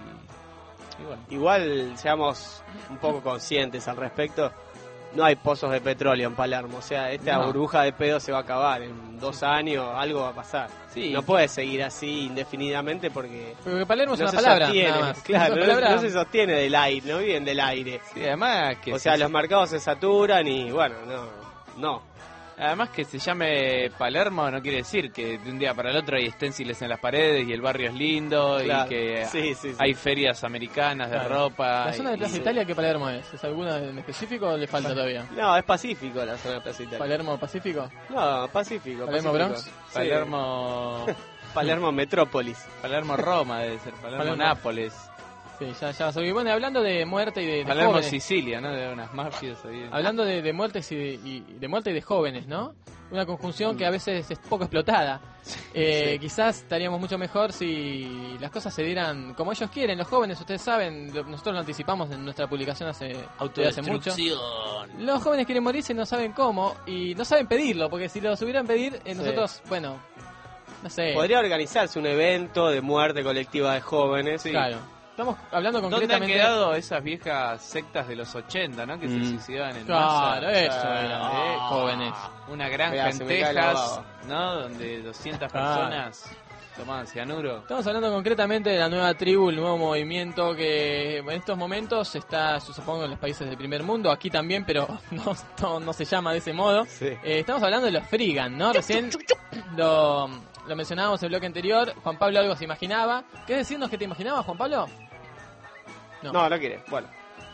y, y bueno. Igual seamos un poco conscientes al respecto. No hay pozos de petróleo en Palermo. O sea, esta No. burbuja de pedo se va a acabar. En dos años algo va a pasar. Sí. No puede seguir así indefinidamente porque... Porque Palermo es no una se palabra, sostiene. nada más. Claro, Es no, una palabra. no se sostiene del aire, no viven del aire. Sí, además que O sea, se- los mercados se saturan y bueno, no, no. Además que se llame Palermo no quiere decir que de un día para el otro hay esténciles en las paredes y el barrio es lindo Claro. y que Sí, sí, sí. hay ferias americanas de Claro. ropa. ¿La zona de y- Plaza Italia qué Palermo es? ¿Es alguna en específico o le falta todavía? No, es Pacífico la zona de Plaza Italia. ¿Palermo Pacífico? No, Pacífico. ¿Palermo Pacífico. Bronx? Sí. Palermo Palermo Metrópolis. Palermo Roma debe ser, Palermo, Palermo. Nápoles, Sí, ya, ya vas a oír. Bueno, hablando de muerte y de, de Palermo jóvenes. Sicilia, ¿no? De unas mafias ahí. Hablando de, de muertes y de, y de muerte y de jóvenes, ¿no? Una conjunción que a veces es poco explotada. Eh, Sí. Quizás estaríamos mucho mejor si las cosas se dieran como ellos quieren. Los jóvenes, ustedes saben, lo- nosotros lo anticipamos en nuestra publicación hace, de hace mucho. Los jóvenes quieren morirse y no saben cómo y no saben pedirlo, porque si lo subieran a pedir, eh, Sí. nosotros, bueno, no sé. Podría organizarse un evento de muerte colectiva de jóvenes. Claro. Estamos hablando ¿Dónde han concretamente. quedado esas viejas sectas de los ochenta, ¿no? Que se Mm. suicidaban en Claro, masa. eso era, eh, jóvenes. Una granja Mirá, en se me cae la Texas, baba. ¿no? Donde doscientas Claro. personas tomaban cianuro. Estamos hablando concretamente de la nueva tribu, el nuevo movimiento que en estos momentos está, yo supongo, en los países del primer mundo, aquí también, pero no, no, no se llama de ese modo. Sí. Eh, estamos hablando de los Frigan, ¿no? Recién lo, lo mencionábamos en el bloque anterior, Juan Pablo algo se imaginaba. ¿Querés decirnos que te imaginabas, Juan Pablo? No. No, no quiere. Bueno.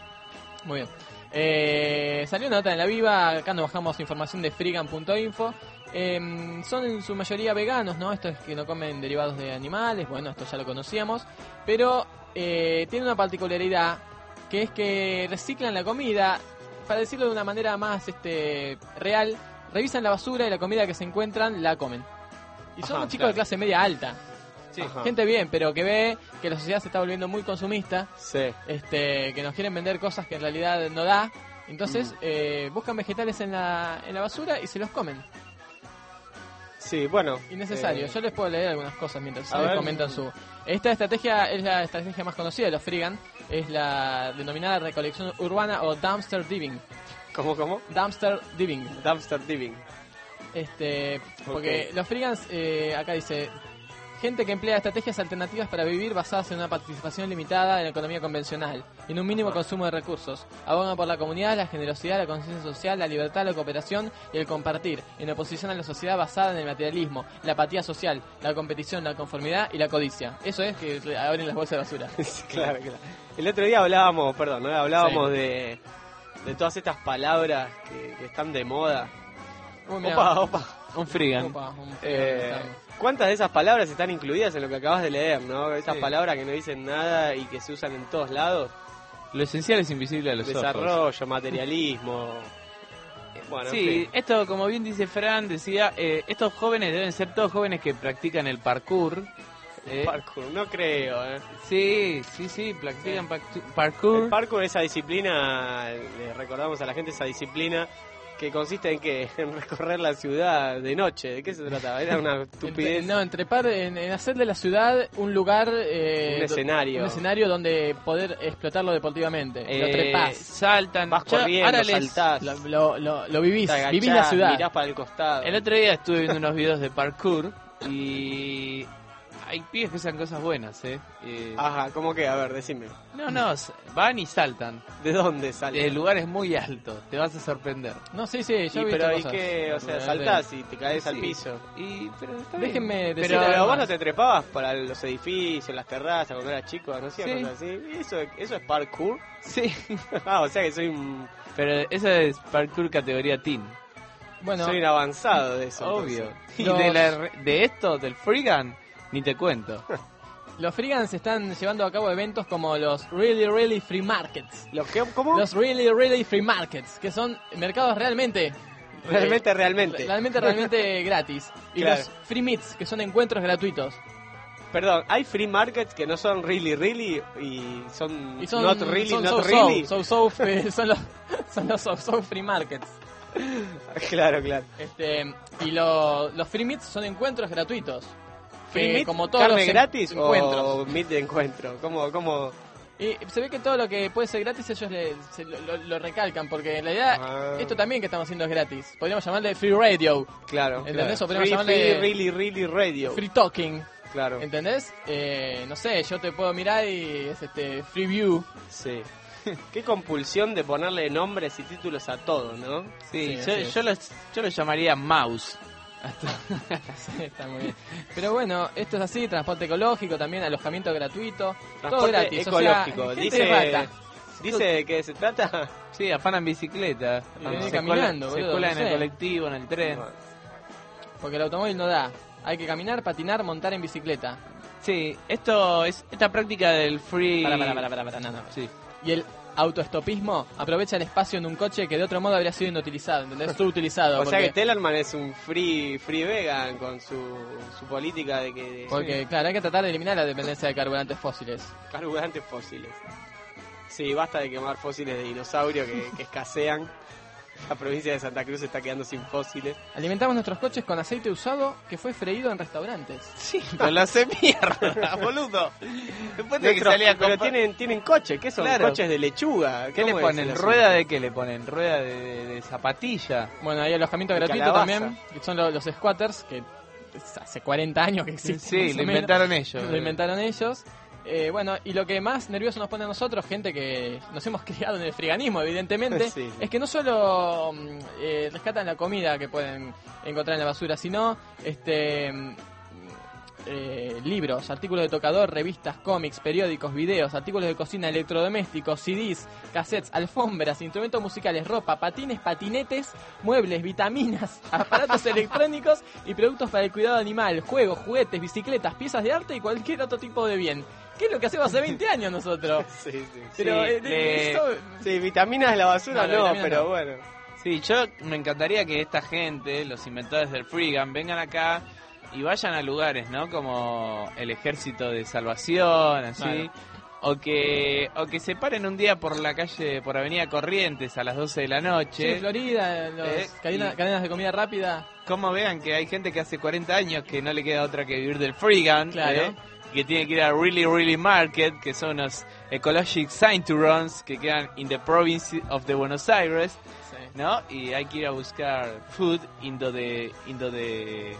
Muy bien. Eh, salió una nota en La Viva, acá nos bajamos información de frigan punto info. Eh, son en su mayoría veganos, ¿no? Esto es que no comen derivados de animales, bueno, esto ya lo conocíamos. Pero eh, tiene una particularidad, que es que reciclan la comida, para decirlo de una manera más este real, revisan la basura y la comida que se encuentran la comen. Y son Ajá, chicos claro. de clase media alta. Sí, Ajá. gente bien, pero que ve que la sociedad se está volviendo muy consumista, Sí. este, que nos quieren vender cosas que en realidad no da. Entonces Mm. eh, buscan vegetales en la, en la basura y se los comen. Sí, bueno. Innecesario. eh, Yo les puedo leer algunas cosas mientras a ustedes ver. comentan su... Esta estrategia es la estrategia más conocida de los Frigan. Es la denominada recolección urbana o dumpster diving. ¿Cómo, cómo? Dumpster diving. Dumpster diving. Este, porque Ok. los Frigans, eh, acá dice, gente que emplea estrategias alternativas para vivir basadas en una participación limitada en la economía convencional y en un mínimo consumo de recursos. Abogan por la comunidad, la generosidad, la conciencia social, la libertad, la cooperación y el compartir, en oposición a la sociedad basada en el materialismo, la apatía social, la competición, la conformidad y la codicia. Eso es que abren las bolsas de basura. Sí, claro, claro. El otro día hablábamos, perdón, ¿no? hablábamos de, de todas estas palabras que, que están de moda. Uy, mirá. Opa, opa. Un frigan. Opa, un Frigan, Eh, estamos. ¿Cuántas de esas palabras están incluidas en lo que acabas de leer, no? Esas Sí. palabras que no dicen nada y que se usan en todos lados. Lo esencial es invisible a los ojos. Desarrollo, materialismo. Bueno, en Sí, fin. esto como bien dice Fran, decía, eh, estos jóvenes deben ser todos jóvenes que practican el parkour. eh. Parkour, no creo, ¿eh? Sí, sí, sí, practican partu- parkour. El parkour, esa disciplina, le recordamos a la gente esa disciplina que consiste en que en recorrer la ciudad de noche. ¿De qué se trataba? Era una estupidez. Entre- no, en trepar, en, en hacer de la ciudad un lugar... eh, Un do- escenario. Un escenario donde poder explotarlo deportivamente. lo Eh, trepás. saltan. Vas Yo corriendo, ahora les- saltás, Lo, lo, lo, lo vivís, te agachás, vivís la ciudad. mirás para el costado. El otro día estuve viendo unos videos de parkour y hay pibes que usan cosas buenas, ¿eh? Eh, Ajá, ¿cómo que? A ver, decime. No, no, s- van y saltan. ¿De dónde sale? De lugares muy altos, te vas a sorprender. No, sí, sí, yo Y he pero visto ¿y cosas. qué? O sea, Realmente. saltás y te caes al Sí. piso. Y, pero está Déjenme bien. decir Pero algo vos más. no te trepabas para los edificios, las terrazas, cuando eras chico, no hacías Sí. cosas así. ¿Eso, ¿Eso es parkour? Sí, Ah, o sea que soy un... pero eso es parkour categoría teen. Bueno, soy un avanzado de eso. Obvio. entonces. Y Los- de, la, de esto, del Freegan, ni te cuento. los freegans están llevando a cabo eventos como los Really Really Free Markets. ¿Los qué? ¿Cómo? Los Really Really Free Markets, que son mercados realmente... Realmente, eh, realmente. Realmente, realmente gratis. Y Claro. los Free Meets, que son encuentros gratuitos. Perdón, hay free markets que no son really, really y son, Y son not really, son not so, really. So, so, so, eh, son los, son los so, so Free Markets. Claro, claro. Este, y lo- los Free Meets son encuentros gratuitos. Free Que, meat, como todos carne los en- gratis encuentros. o meat de encuentro. ¿Cómo, cómo? Y se ve que todo lo que puede ser gratis ellos le- se lo, lo- lo recalcan, porque en realidad Ah. esto también que estamos haciendo es gratis. Podríamos llamarle Free Radio, Claro. ¿entendés? claro. O podríamos Free, llamarle free, really, really radio. Free Talking, Claro. ¿entendés? Eh, no sé, yo te puedo mirar y es este Free View. Sí. Qué compulsión de ponerle nombres y títulos a todo, ¿no? Sí, Sí, yo, sí. yo, los, yo los llamaría Mouse. Sí, está muy bien. Pero bueno, esto es así, transporte ecológico, también alojamiento gratuito, todo Transporte gratis. ecológico. O sea, gente dice, rata. dice de qué se trata. Sí, afanan bicicleta. Y venís se caminando, cola- se boludo, cola no en el sé. colectivo, en el tren. Porque el automóvil no da. Hay que caminar, patinar, montar en bicicleta. Sí, esto es esta práctica del free... Para, para, para, para, para, no, no. Sí. Y el autoestopismo aprovecha el espacio en un coche que de otro modo habría sido inutilizado, ¿entendés? Subutilizado. O sea porque, que Tellerman es un free free vegan con su, su política de que porque, claro, hay que tratar de eliminar la dependencia de carburantes fósiles. carburantes fósiles. Sí, basta de quemar fósiles de dinosaurio que, que escasean. La provincia de Santa Cruz se está quedando sin fósiles. Alimentamos nuestros coches con aceite usado que fue freído en restaurantes. Sí, pero lo hace mierda, boludo. Después de que Nuestros- salía a pero comprar- tienen tienen coches, ¿qué son? Claro. Coches de lechuga. ¿Qué le ¿Cómo es ponen? el ¿Rueda asunto? de qué le ponen? ¿Rueda de, de- de zapatilla? Bueno, hay alojamiento Y gratuito calabaza. también, que son lo- los squatters, que es hace cuarenta años que existen. Sí, más o lo menos. inventaron ellos. Lo inventaron ellos. Eh, bueno, y lo que más nervioso nos pone a nosotros, gente que nos hemos criado en el friganismo, evidentemente, Sí, sí. es que no solo mm, eh, rescatan la comida que pueden encontrar en la basura, sino este mm, eh, libros, artículos de tocador, revistas, cómics, periódicos, videos, artículos de cocina, electrodomésticos, C Ds, cassettes, alfombras, instrumentos musicales, ropa, patines, patinetes, muebles, vitaminas, aparatos electrónicos y productos para el cuidado animal, juegos, juguetes, bicicletas, piezas de arte y cualquier otro tipo de bien. ¿Qué es lo que hacemos hace veinte años nosotros? Sí, sí. Pero Sí, eh, de- le- eso- Sí, vitaminas de la basura No, la no, vitamina pero no. bueno. Sí, yo me encantaría que esta gente, los inventores del Freegan, vengan acá y vayan a lugares, ¿no? Como el Ejército de Salvación, así. Claro. O que o que se paren un día por la calle, por Avenida Corrientes a las doce de la Sí, noche. Florida, los Eh, cadena- y- cadenas de comida rápida. Como vean que hay gente que hace cuarenta años que no le queda otra que vivir del Freegan, Claro. ¿eh? Que tiene que ir a Really Really Market, que son unos Ecologic Cinturons que quedan in the province of the Buenos Aires, ¿no? Y hay que ir a buscar food into the into the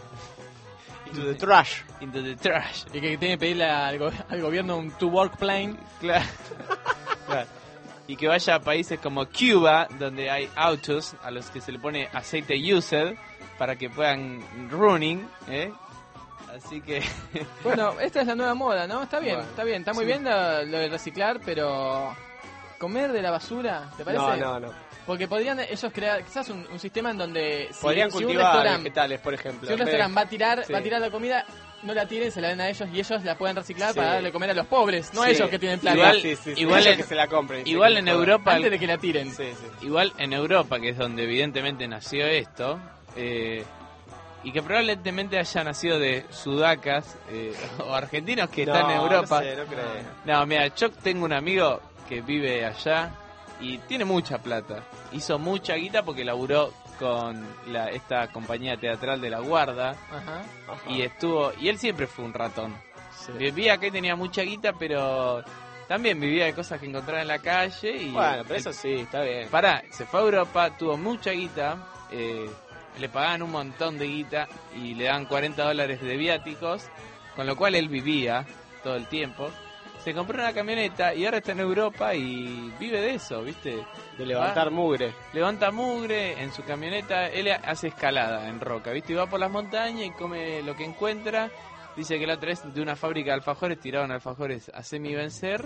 To the trash. into the trash. Y que tiene que pedirle al, go- al gobierno un to work plane. Claro. Claro. Y que vaya a países como Cuba, donde hay autos a los que se le pone aceite used para que puedan running, ¿eh? Así que Bueno, esta es la nueva moda, ¿no? Está bien, Bueno, está bien, está muy sí. bien lo, lo de reciclar, pero comer de la basura, ¿te parece? No, no, no. Porque podrían ellos crear quizás un, un sistema en donde si, Podrían si un cultivar restaurante, vegetales, por ejemplo. si un en vez de- restaurante va a tirar, Sí. va a tirar la comida, no la tiren, se la den a ellos y ellos la pueden reciclar Sí. para darle comer a los pobres, no a Sí. ellos que tienen plata. Igual- Sí, sí, sí, igual ellos en- que se la compren. sí, igual que en jodan. Europa Antes de que la tiren. Sí, sí. igual en Europa, que es donde evidentemente nació esto, eh, y que probablemente haya nacido de sudacas eh, o argentinos que están en No, Europa. No, sé, no creo. No, mira, yo tengo un amigo que vive allá y tiene mucha plata. Hizo mucha guita porque laburó con la, esta compañía teatral de La Guarda Ajá. y estuvo y él siempre fue un ratón. Sí. Vivía acá y tenía mucha guita, pero también vivía de cosas que encontraba en la calle y Bueno, pero eso sí, está bien. pará, se fue a Europa, tuvo mucha guita, eh, le pagaban un montón de guita y le daban cuarenta dólares de viáticos, con lo cual él vivía todo el tiempo. Se compró una camioneta y ahora está en Europa y vive de eso, ¿viste? De levantar Va, mugre. levanta mugre en su camioneta, él hace escalada en roca, ¿viste? Y va por las montañas y come lo que encuentra. Dice que la otra vez de una fábrica de alfajores tiraron alfajores a semi vencer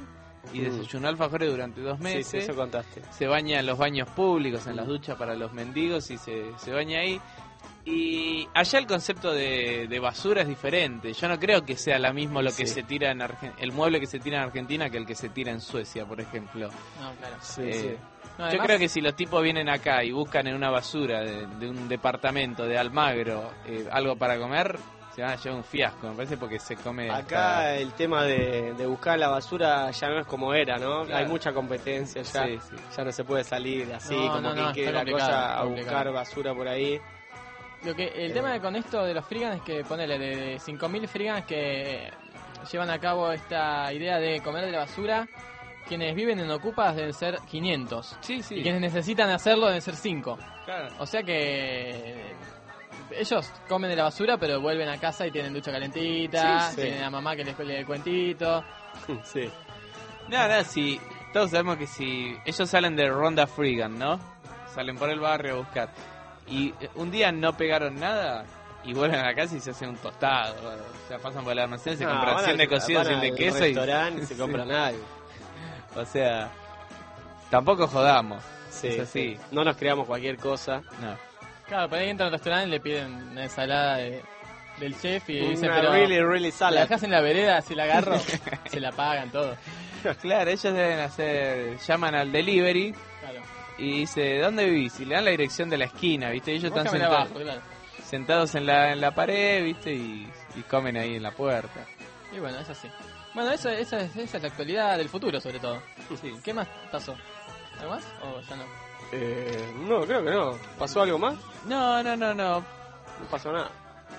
y Mm. desayunó alfajores durante dos meses. Sí, sí, eso contaste. Se baña en los baños públicos, en las duchas para los mendigos y se, se baña ahí. Y allá el concepto de, de basura es diferente. Yo no creo que sea lo mismo lo que Sí. se tira en Argentina, el mueble que se tira en Argentina que el que se tira en Suecia, por ejemplo. No, claro. Sí, Eh, sí. No, Yo además- creo que si los tipos vienen acá y buscan en una basura de, de un departamento de Almagro eh, algo para comer, se van a llevar un fiasco, me parece, porque se come hasta- Acá el tema de, de buscar la basura ya no es como era, ¿no? Claro. Hay mucha competencia ya. Sí, sí. Ya no se puede salir así, No, como no, que no, quede está la complicado, cosa a complicado. buscar basura por ahí. Lo que, el tema de con esto de los frigans es que ponele de cinco mil frigans que llevan a cabo esta idea de comer de la basura, quienes viven en ocupas deben ser quinientos. Sí, sí. Y quienes necesitan hacerlo deben ser cinco. Claro. O sea que ellos comen de la basura pero vuelven a casa y tienen ducha calentita, Sí, sí. tienen a mamá que les lee el cuentito. Sí. No, no, si todos sabemos que si ellos salen de Ronda Freegan, ¿no? Salen por el barrio a buscar. Y un día no pegaron nada y vuelven a la casa y se hacen un tostado. O sea, pasan por el almacén, se No, compran van cien de al- cocido, van cien de al queso y restaurante y se Sí. compran algo. O sea, tampoco jodamos. Sí, Es así. sí. No nos creamos cualquier cosa. No. Claro, por ahí entran al restaurante y le piden una ensalada de- del chef y Una dicen, pero really, really la salad. dejas en la vereda, si la agarro, se la pagan todo. Claro, ellos deben hacer, llaman al delivery Claro. y dice, ¿dónde vivís? Y le dan la dirección de la esquina, ¿viste? Y ellos están Búscame sentados, abajo, claro. sentados en la, en la pared, ¿viste? Y, y comen ahí en la puerta. Y bueno, es así. Bueno, eso, esa, es, esa es la actualidad del futuro, sobre todo. Sí. ¿Qué más pasó? ¿Algo más? ¿O ya no? Eh, no, creo que no. ¿Pasó algo más? No, no, no, no. No pasó nada.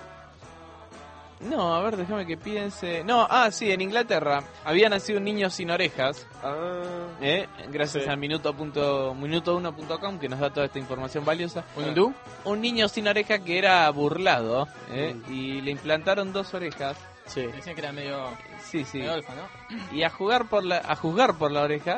No, a ver, déjame que piense. No, ah, sí, en Inglaterra había nacido un niño sin orejas, Ah, ¿eh? Gracias Sí. al minuto punto, minuto uno punto com que nos da toda esta información valiosa. ¿Un hindú? Un niño sin oreja que era burlado, ¿eh? Mm. Y le implantaron dos orejas. sí. Decían que era medio, Sí, sí. medio alfa, ¿no? Y a jugar por la, a juzgar por la oreja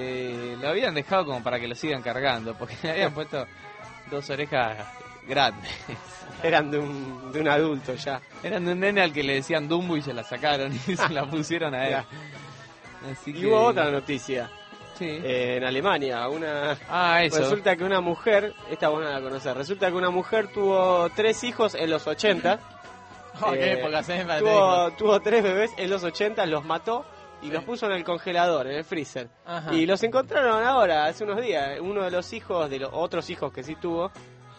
le lo habían dejado como para que lo sigan cargando, porque le habían puesto dos orejas grandes. Eran de un, de un adulto ya. Eran de un nene al que le decían Dumbo y se la sacaron y se la pusieron a él. Ya. Así Y que- hubo otra noticia. Sí. Eh, en Alemania, una... ah, eso. Resulta que una mujer, esta vos no la conocés, resulta que una mujer tuvo tres hijos en los ochenta. Oh, qué Eh, época, ¿eh? Para tener tuvo, hijos. tuvo tres bebés en los ochenta, los mató y Sí. los puso en el congelador, en el freezer. Ajá. Y los encontraron ahora, hace unos días. Uno de los hijos, de los otros hijos que sí tuvo,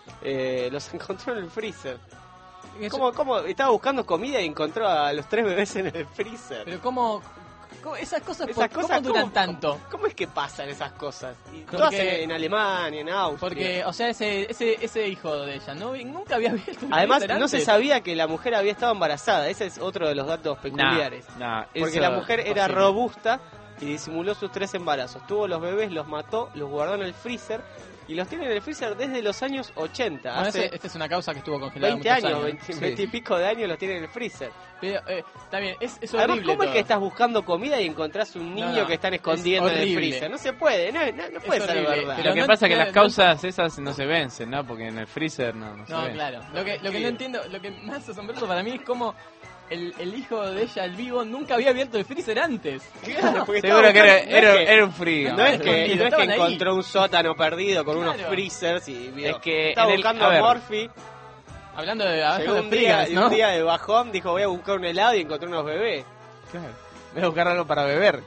eh, los encontró en el freezer. Eso- ¿Cómo, cómo? Estaba buscando comida y encontró a los tres bebés en el freezer. Pero cómo, cómo- esas cosas, Esas por- cosas, ¿cómo duran ¿cómo- tanto? ¿Cómo es que pasan esas cosas? Y Porque- todas en, en Alemania, en Austria. Porque, o sea, ese, ese, ese hijo de ella no nunca había visto un Además, freezer no se antes. sabía que la mujer había estado embarazada. Ese es otro de los datos peculiares. Nah, Porque eso- la mujer era posible. robusta y disimuló sus tres embarazos. Tuvo los bebés, los mató, los guardó en el freezer y los tiene en el freezer desde los años ochenta. Bueno, Hace ese- esta es una causa que estuvo congelada veinte muchos años, años. veinte, Sí. veinte y pico de años los tiene en el freezer. Pero, eh, está bien, es, es Además, horrible ¿cómo es todo. que estás buscando comida y encontrás un niño No, no, que están es escondiendo en el horrible. freezer? No se puede, no, no, no puede ser horrible, verdad. pero Lo que no- pasa es que no- las no- causas esas no se vencen, ¿no? Porque en el freezer no, no se No, ven. claro. Lo que, lo que no entiendo, lo que más asombroso para mí es cómo el, el hijo de ella, el vivo, nunca había abierto el freezer antes. Claro, porque Seguro estaba que era, buscando- no era, es que- era un frío. No es que, escondido, no es que estaban ahí. encontró un sótano perdido con unos Claro. freezers y vio. Es que estaba en el- buscando a a ver. Morphy. Hablando de, hablando Llegó de un día, frigas, y ¿no? un día de bajón, dijo voy a buscar un helado y encontré unos bebés. Claro. Voy a buscar algo para beber.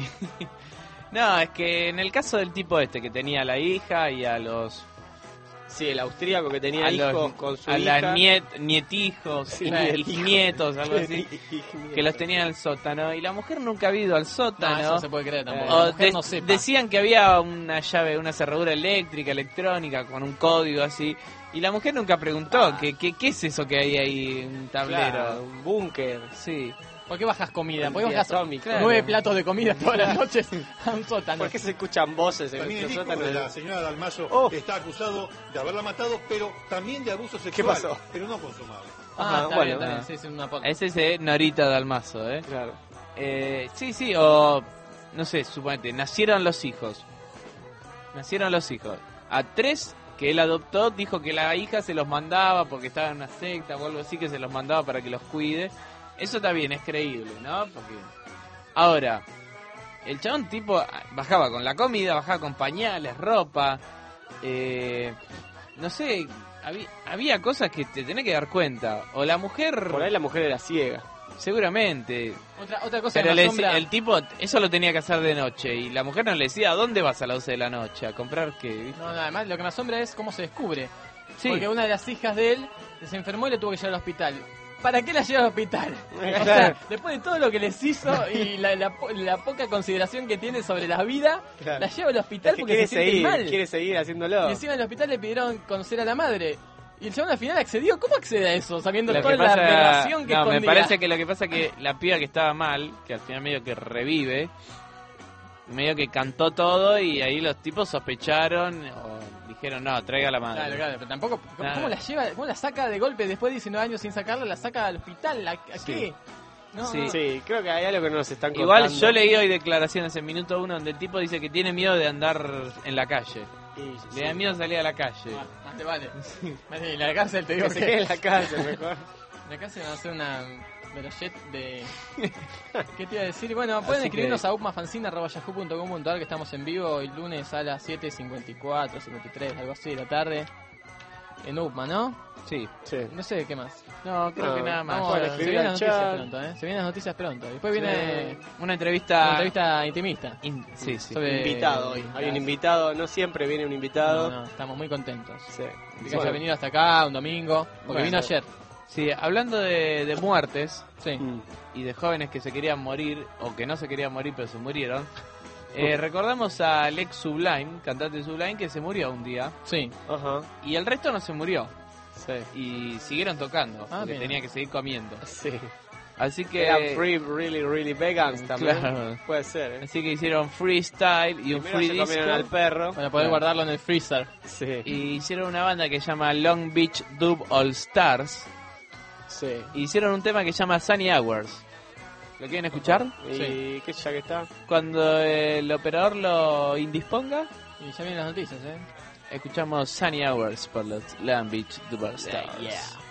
No, es que en el caso del tipo este que tenía a la hija y a los Sí, el austríaco que tenía a hijos los con su a hija. las niet, nietijos Sí, y nietijos. nietos, algo así, que los tenían en el sótano y la mujer nunca había ido al No, sótano. eso no se puede creer tampoco. O La mujer de- no sepa. decían que había una llave, una cerradura eléctrica, electrónica, con un código así. Y la mujer nunca preguntó, Ah. ¿qué, qué, ¿qué es eso que hay ahí en un tablero? Claro, un búnker. Sí. ¿Por qué bajas comida? ¿Por qué Sí, bajas atómico. nueve platos de comida todas las noches a un sótano? ¿Por qué se escuchan voces en También el nuestro hijo sótano? de la señora Dalmayo Oh. está acusado de haberla matado, pero también de abuso sexual. pasó? Pero no consumado. Ah, Ajá, está bueno, bien, está bien. ah. Sí, es una pota. Ese es eh, Norita Dalmazo, ¿eh? Claro. Eh, sí, sí, o no sé, suponete, nacieron los hijos. Nacieron los hijos. A tres que él adoptó, dijo que la hija se los mandaba porque estaba en una secta o algo así, que se los mandaba para que los cuide. Eso también es creíble, ¿no? Porque ahora, el chabón tipo bajaba con la comida, bajaba con pañales, ropa, eh, no sé, había, había cosas que te tenés que dar cuenta. O la mujer... Por ahí la mujer era ciega. Seguramente. Otra, otra cosa Pero que le me asombra... decía- el tipo eso lo tenía que hacer de noche y la mujer no le decía, ¿a dónde vas a las doce de la noche? ¿A comprar qué? ¿Viste? No, nada más, lo que me asombra es cómo se descubre. Sí. Porque una de las hijas de él se enfermó y le tuvo que llevar al hospital. ¿Para qué la lleva al hospital? O sea, después de todo lo que les hizo y la, la, po- la poca consideración que tiene sobre la vida, Claro. la lleva al hospital Es que porque quiere se siente seguir, mal. quiere seguir haciéndolo. Y encima en el hospital le pidieron conocer a la madre. Y el chabón al final accedió. ¿Cómo accede a eso? Sabiendo Lo toda que la pasa- aberración que no, me escondía. parece que lo que pasa es que la piba que estaba mal, que al final medio que revive, medio que cantó todo y ahí los tipos sospecharon o dijeron, no, traiga a la madre. Claro, claro, pero tampoco. ¿Cómo, Nada. cómo la lleva? ¿Cómo la saca de golpe después de diecinueve años sin sacarla? La saca al hospital. ¿A, a Sí. qué? No, Sí. no. Sí, creo que hay algo que no nos están Igual contando. yo leí hoy declaraciones en minuto uno donde el tipo dice que tiene miedo de andar en la calle. Y- Le da sí. miedo salir a la calle. Ah, más te vale. Más te- En la cárcel te digo Que que. se quede en la cárcel mejor. En la cárcel van a hacer una velojet de. ¿Qué te iba a decir? Bueno, pueden Así escribirnos que- a upmafancine arroba yahoo punto com punto a r que estamos en vivo el lunes a las siete cincuenta y cuatro, cincuenta y tres, algo así de la tarde. En Upma, ¿no? Sí. Sí. No sé qué más. No, creo No, que nada más. Vamos, Bueno, se escribir vienen al las noticias chat. pronto, ¿eh? Se vienen las noticias pronto. Después viene Una entrevista... una entrevista intimista. In- sí, sí. Sobre- Invitado hoy. Hay un invitado, no siempre viene un invitado. No, no, estamos muy contentos. Sí. De que Bueno. haya venido hasta acá un domingo, porque Bueno. vino ayer. Sí, hablando de, de muertes Sí. Mm. y de jóvenes que se querían morir o que no se querían morir pero se murieron, eh, recordamos a Alex Sublime, cantante de Sublime, que se murió un día Sí. Ajá. y el resto no se murió Sí. y siguieron tocando Ah, porque bien. tenía que seguir comiendo. Sí. Así que Eran free, really, really vegans también. Claro. Puede ser, ¿eh? así que hicieron freestyle y un Primero free se comieron al disco perro. Para poder Claro. guardarlo en el freezer. Sí. y hicieron una banda que se llama Long Beach Dub All Stars Sí. y hicieron un tema que se llama Sunny Hours. ¿Lo quieren escuchar? ¿Y Sí. qué ya que está? Cuando el operador lo indisponga, Y ya vienen las noticias, ¿eh? escuchamos Sunny Hours por los Long Beach Dub All Stars. Yeah.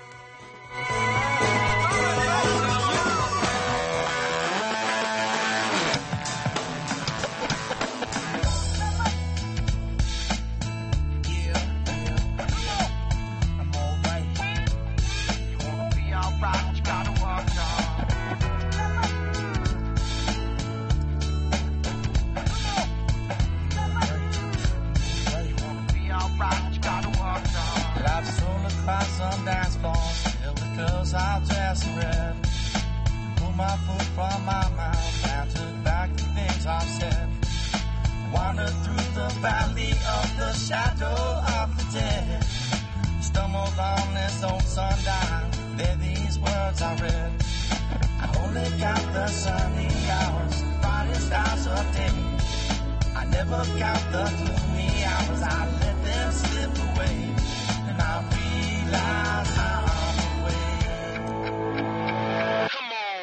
Life's full of clouds on dance floors, filled with girls all dressed in red. Pull my foot from my mouth and took back the things I've said. Wandered through the valley of the shadow of the dead. Stumbled on this old sundial, there these words I read. I only count the sunny hours, brightest hours of day. I never count the gloomy hours, I let them slip away. And I realize I'm away. Come on.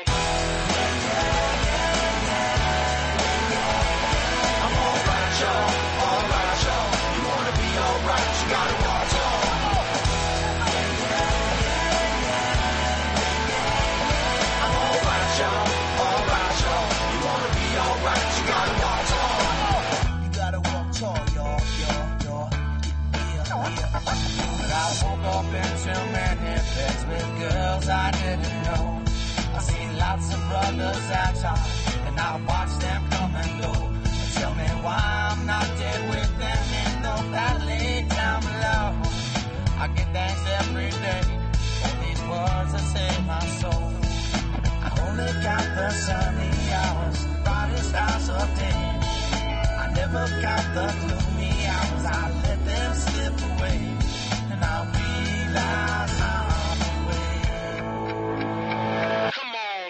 I'm alright, y'all. Alright, y'all. You wanna be alright, you gotta watch on. I'm alright, y'all. Alright, y'all. You wanna be alright, you gotta watch on. You gotta walk tall, y'all, y'all, y'all. Yeah, yeah. But I woke up in too many beds with girls I didn't know. I seen lots of brothers at times, and I watched them come and go. Tell me why I'm not dead with them in the valley down below. I get thanks every day for these words that save my soul. I only count the sunny hours, brightest hours of day. I never count the gloomy hours, I let them slip away. And I realize I'm away. Come on.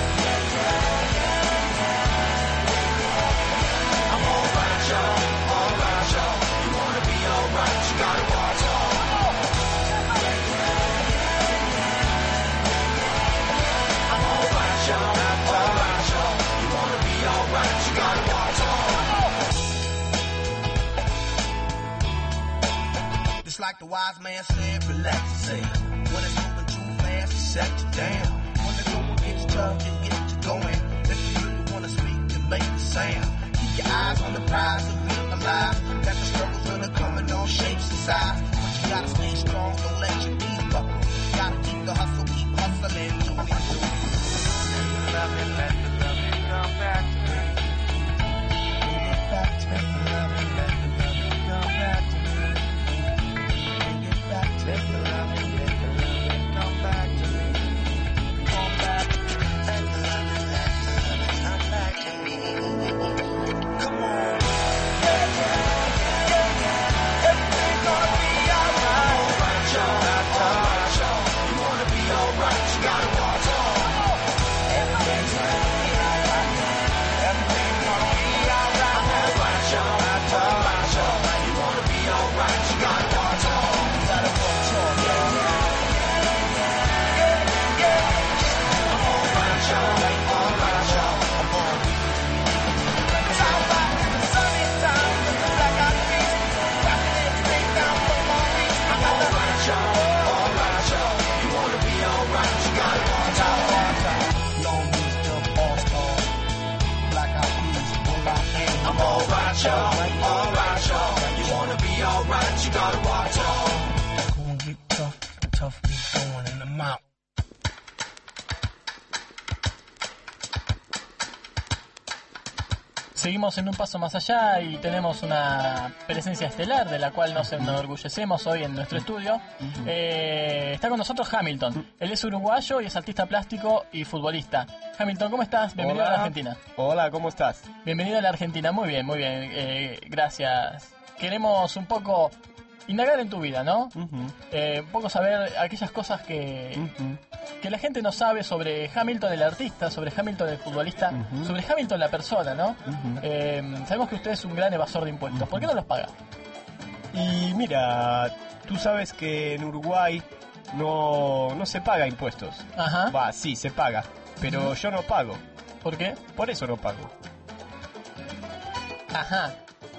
I'm alright, y'all. Alright, y'all. You wanna be alright, you gotta watch on. I'm alright, y'all. Alright, y'all. You wanna be alright, you gotta watch on. It's like the wise man said, relax and say, when it's moving too fast, it shut you down. When the going gets tough, it gets you going. If you really wanna speak to make the sound. Keep your eyes on the prize and realize that the struggle's gonna come in all shapes and sizes. But you gotta stay strong, don't let your knees buckle. Gotta keep the hustle, keep hustling till we do. Let the love and let the love and come back to me. Bring it back to me. Let the love and let the love and come back to me. Bring it back to me. Let the love and let the love and come back to me. Come back. Let the love and let the love and come back to me. Come on. Yeah, yeah, yeah, yeah. Everything's gonna be alright. Alright, y'all. Alright, y'all. You wanna be alright, you gotta walk on. Everything's gonna be alright. Everything's gonna be alright. Alright, y'all. Alright, y'all. You wanna be alright, you gotta walk on. You gotta walk on, yeah, yeah. Yeah, yeah. Alright, y'all. Alright, y'all. I'm on. It's alright in the sunny time. Just like I feel. Rocking everything down for my feet. I got the alright, y'all. Alright, y'all. You wanna be alright, you gotta watch out. Long beach to All-Star. Black Eyed Peas, all I am. I'm alright, y'all. Alright, y'all. You wanna be alright, you gotta watch out. It's gonna get tough, tough get going in the mouth. Seguimos en un paso más allá y tenemos una presencia estelar de la cual nos enorgullecemos hoy en nuestro estudio. Eh, está con nosotros Hamilton. Él es uruguayo y es artista plástico y futbolista. Hamilton, ¿cómo estás? Bienvenido Hola. a la Argentina. Hola, ¿cómo estás? Bienvenido a la Argentina. Muy bien, muy bien. Eh, gracias. Queremos un poco indagar en tu vida, ¿no? Eh, un poco saber aquellas cosas que, que la gente no sabe sobre Hamilton el artista, sobre Hamilton el futbolista, sobre Hamilton la persona, ¿no? Eh, sabemos que usted es un gran evasor de impuestos. ¿Por qué no los paga? Y mira, tú sabes que en Uruguay no, no se paga impuestos. Ajá. Va, sí, se paga, pero yo no pago. ¿Por qué? Por eso no pago. Ajá.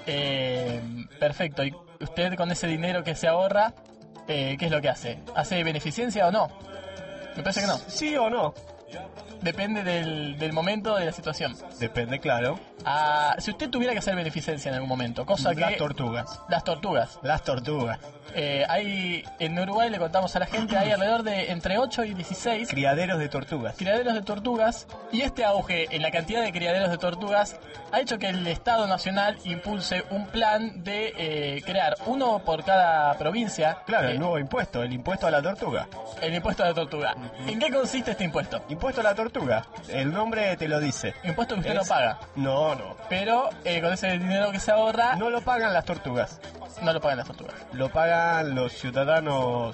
Eh, perfecto. ¿Y usted con ese dinero que se ahorra, eh, qué es lo que hace? ¿Hace beneficencia o no? Me parece que no. Sí o no. Depende del, del momento, de la situación. Depende, claro. Ah, si usted tuviera que hacer beneficencia en algún momento, cosa que... Las tortugas. Las tortugas. Las tortugas. Eh, hay, en Uruguay le contamos a la gente, hay alrededor de entre ocho y dieciséis... Criaderos de tortugas. Criaderos de tortugas. Y este auge en la cantidad de criaderos de tortugas ha hecho que el Estado Nacional impulse un plan de eh, crear uno por cada provincia. Claro, eh, el nuevo impuesto, el impuesto a la tortuga. El impuesto a la tortuga. ¿En qué consiste este impuesto? Impuesto a la tortuga. El nombre te lo dice. Impuesto que usted Es- no paga. No, no. Pero eh, con ese dinero que se ahorra... No lo pagan las tortugas. No lo pagan las tortugas. Lo pagan los ciudadanos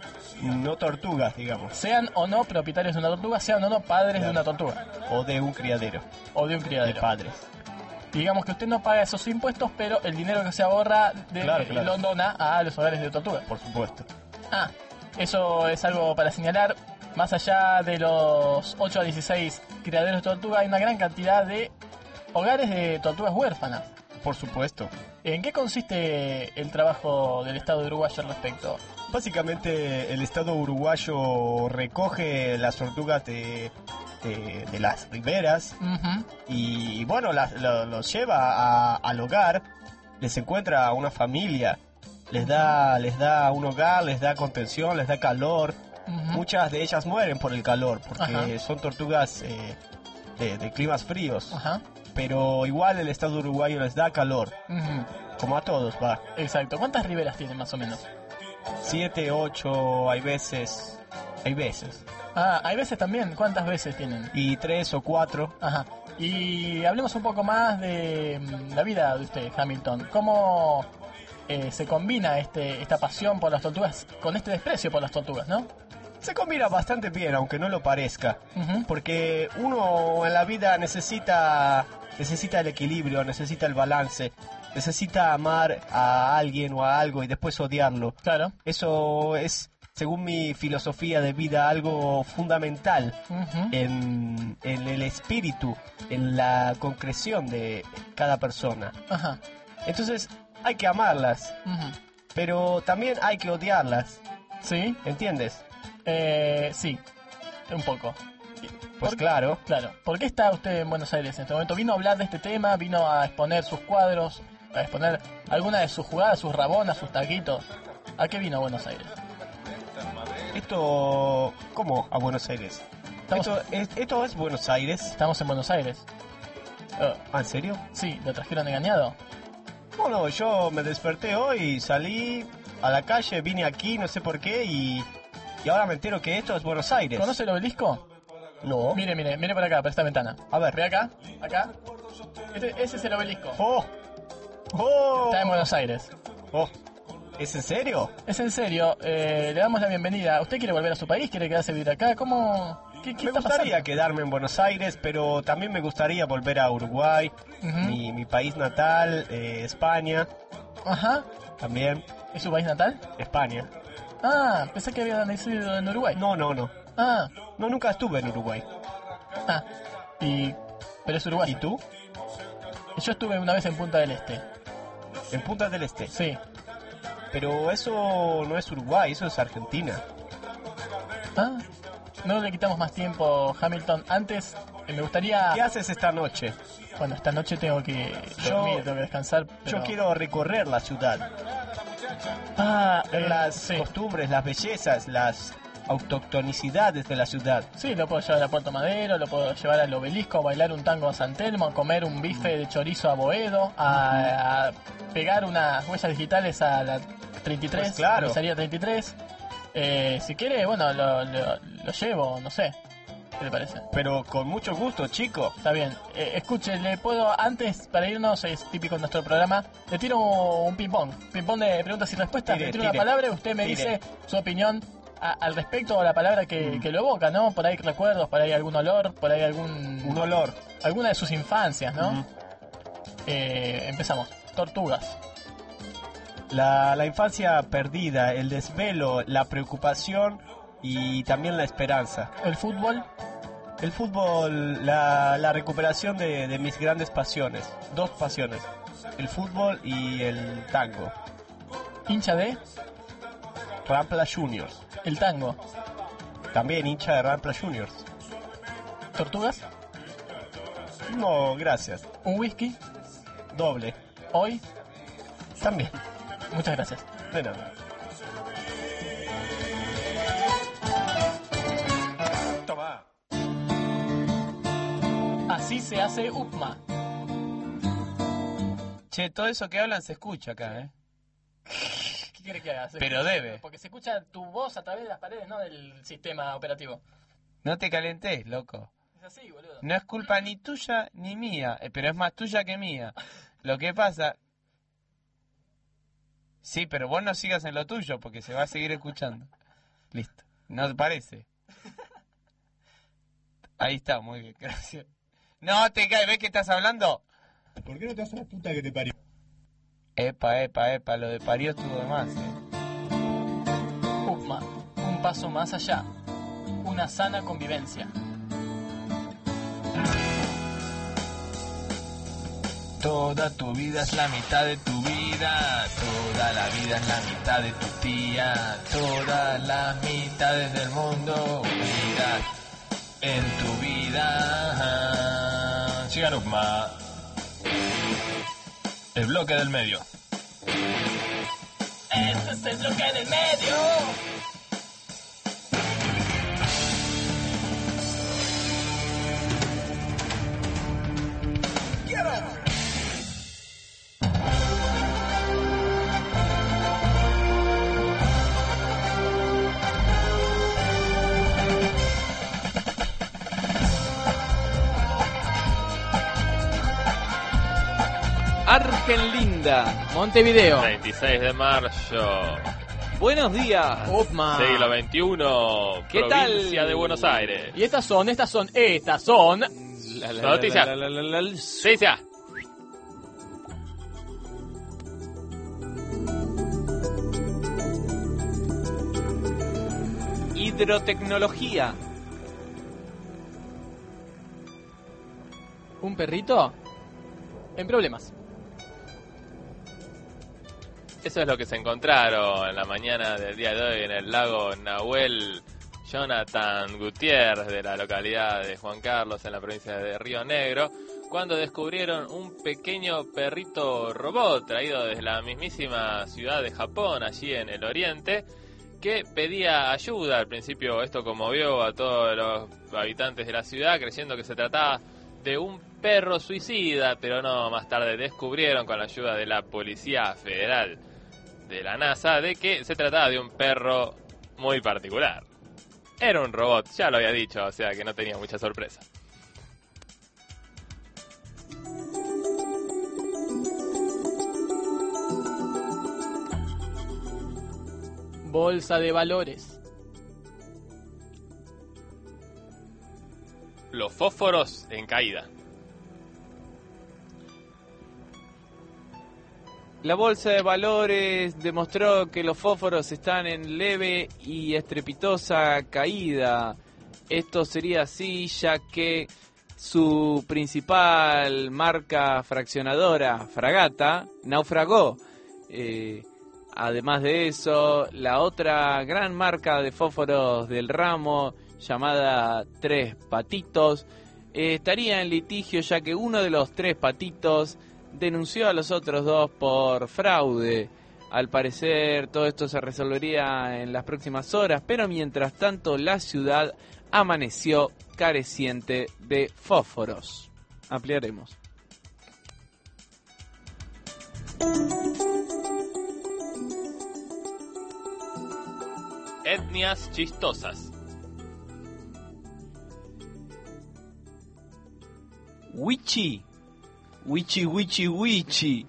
no tortugas, digamos. Sean o no propietarios de una tortuga, sean o no padres de una tortuga. O de un criadero. O de un criadero. De padres. Digamos que usted no paga esos impuestos, pero el dinero que se ahorra de, Claro, claro. lo dona a los hogares de tortugas. Por supuesto. Ah, eso es algo para señalar. Más allá de los ocho a dieciséis criaderos de tortuga, hay una gran cantidad de hogares de tortugas huérfanas. Por supuesto. ¿En qué consiste el trabajo del Estado uruguayo al respecto? Básicamente el Estado uruguayo recoge las tortugas de, de, de las riberas Ujú. y bueno, las, lo- los lleva a- al hogar, les encuentra una familia, les da, les da un hogar, les da contención, les da calor. Ujú. Muchas de ellas mueren por el calor porque Ajá. son tortugas eh, de, de climas fríos. Ajá. Pero igual el Estado uruguayo les da calor, Ujú. como a todos, va. Exacto. ¿Cuántas riberas tienen más o menos? Siete, ocho, hay veces, hay veces. Ah, hay veces también. ¿Cuántas veces tienen? Y tres o cuatro. Ajá. Y hablemos un poco más de mm, la vida de usted, Hamilton. ¿Cómo eh, se combina este esta pasión por las tortugas con este desprecio por las tortugas, no? Se combina bastante bien, aunque no lo parezca. Ujú. Porque uno en la vida necesita, necesita el equilibrio, necesita el balance. Necesita amar a alguien o a algo y después odiarlo. Claro. Eso es, según mi filosofía de vida, algo fundamental Ujú. en, en el espíritu, en la concreción de cada persona. Ajá. Entonces hay que amarlas, Ujú. pero también hay que odiarlas. ¿Sí? ¿Entiendes? Eh, sí. Un poco. Pues ¿Por- claro. Claro. ¿Por qué está usted en Buenos Aires en este momento? ¿Vino a hablar de este tema? ¿Vino a exponer sus cuadros? ¿A exponer alguna de sus jugadas, sus rabonas, sus taquitos? ¿A qué vino a Buenos Aires? Esto... ¿Cómo a Buenos Aires? Estamos- Esto, es, esto es Buenos Aires. Estamos en Buenos Aires. Oh, ¿Ah, en serio? sí, ¿lo trajeron engañado? No, no, yo me desperté hoy, salí a la calle, vine aquí, no sé por qué, y, y ahora me entero que esto es Buenos Aires. ¿Conoce el obelisco? No. Mire, mire, mire por acá, por esta ventana. A ver. Ve acá, acá. Este- ese es el obelisco. ¡Oh! ¡Oh! Está en Buenos Aires. ¡Oh! ¿Es en serio? Es en serio, eh, le damos la bienvenida. ¿Usted quiere volver a su país? ¿Quiere quedarse a vivir acá? ¿Cómo? ¿Qué, qué Me está gustaría pasando? quedarme en Buenos Aires, pero también me gustaría volver a Uruguay, Ujú. mi, mi país natal, eh, España, Ajá. también. ¿Es su país natal? España. Ah, pensé que había nacido en Uruguay. No, no, no. Ah, No, nunca estuve en Uruguay. ah. Y... Pero es Uruguay. ¿Y tú? Yo estuve una vez en Punta del Este. En Punta del Este. Sí. Pero eso no es Uruguay, eso es Argentina. Ah. No le quitamos más tiempo, Hamilton. Antes, eh, me gustaría... ¿Qué haces esta noche? Bueno, esta noche tengo que Yo- dormir, tengo que descansar. Pero... Yo quiero recorrer la ciudad, Ah, ver eh, las sí. costumbres, las bellezas, las autoctonicidades de la ciudad. Sí, lo puedo llevar a Puerto Madero, lo puedo llevar al obelisco, a bailar un tango a San Telmo, a comer un bife de chorizo a Boedo, a, a pegar unas huellas digitales a la treinta y tres, Pues claro. comisaría treinta y tres. Eh, si quiere, bueno, lo, lo, lo llevo, no sé. ¿Qué le parece? Pero con mucho gusto, chico. Está bien. Eh, escuche, le puedo, antes, para irnos, es típico en nuestro programa, le tiro un ping-pong. Ping-pong de preguntas y respuestas. Tire, le tiro tire. una palabra y usted me Tire. dice su opinión a- al respecto o la palabra que, que lo evoca, ¿no? Por ahí recuerdos, por ahí algún olor, por ahí algún... Un olor. Alguna de sus infancias, ¿no? Ujú. Eh, empezamos. Tortugas. La, la infancia perdida, el desvelo, la preocupación y también la esperanza. El fútbol. El fútbol, la, la recuperación de, de mis grandes pasiones. Dos pasiones. El fútbol y el tango. Hincha de... Rampla Juniors. El tango. También hincha de Rampla Juniors. Tortugas. No, gracias. Un whisky. Doble. Hoy. También. Muchas gracias. De nada. Toma. Así se hace U P M A. Che, todo eso que hablan se escucha acá, ¿eh? ¿Qué quiere que haga? Se Pero escucha- debe. Porque se escucha tu voz a través de las paredes, no del sistema operativo. No te calentés, loco. Es así, boludo. No es culpa ni tuya ni mía, eh, pero es más tuya que mía. Lo que pasa... Sí, pero vos no sigas en lo tuyo porque se va a seguir escuchando. Listo. ¿No te parece? Ahí está, muy bien, gracias. No te caes, ¿ves que estás hablando? ¿Por qué no te haces la puta que te parió? Epa, epa, epa, lo de parió estuvo de más, eh. U P M A. Un paso más allá. Una sana convivencia. Toda tu vida es la mitad de tu vida, toda la vida es la mitad de tu tía, todas las mitades del mundo unidas en tu vida. Sigan U P M A. El bloque del medio. Este es el bloque del medio. Argenlinda. Montevideo. veintiséis de marzo, Buenos días. U P M A. siglo veintiuno, ¿Qué provincia tal? de Buenos Aires. Y estas son, estas son, estas son... La, la, Noticias. la, la, la, la, la, la. Noticia. Hidrotecnología. Un perrito en problemas. Eso es lo que se encontraron en la mañana del día de hoy en el lago Nahuel Jonathan Gutiérrez, de la localidad de Juan Carlos, en la provincia de Río Negro, cuando descubrieron un pequeño perrito robot traído desde la mismísima ciudad de Japón, allí en el oriente, que pedía ayuda. Al principio esto conmovió a todos los habitantes de la ciudad, creyendo que se trataba de un perro suicida, pero no, más tarde descubrieron, con la ayuda de la Policía Federal de la NASA, de que se trataba de un perro muy particular. Era un robot, ya lo había dicho, o sea que no tenía mucha sorpresa. Bolsa de valores. Los fósforos en caída. La bolsa de valores demostró que los fósforos están en leve y estrepitosa caída. Esto sería así ya que su principal marca fraccionadora, Fragata, naufragó. Eh, además de eso, la otra gran marca de fósforos del ramo, llamada Tres Patitos, eh, estaría en litigio ya que uno de los tres patitos denunció a los otros dos por fraude. Al parecer todo esto se resolvería en las próximas horas, pero mientras tanto la ciudad amaneció careciente de fósforos. Ampliaremos. Etnias chistosas. Wichi. Wichi, wichi, wichi.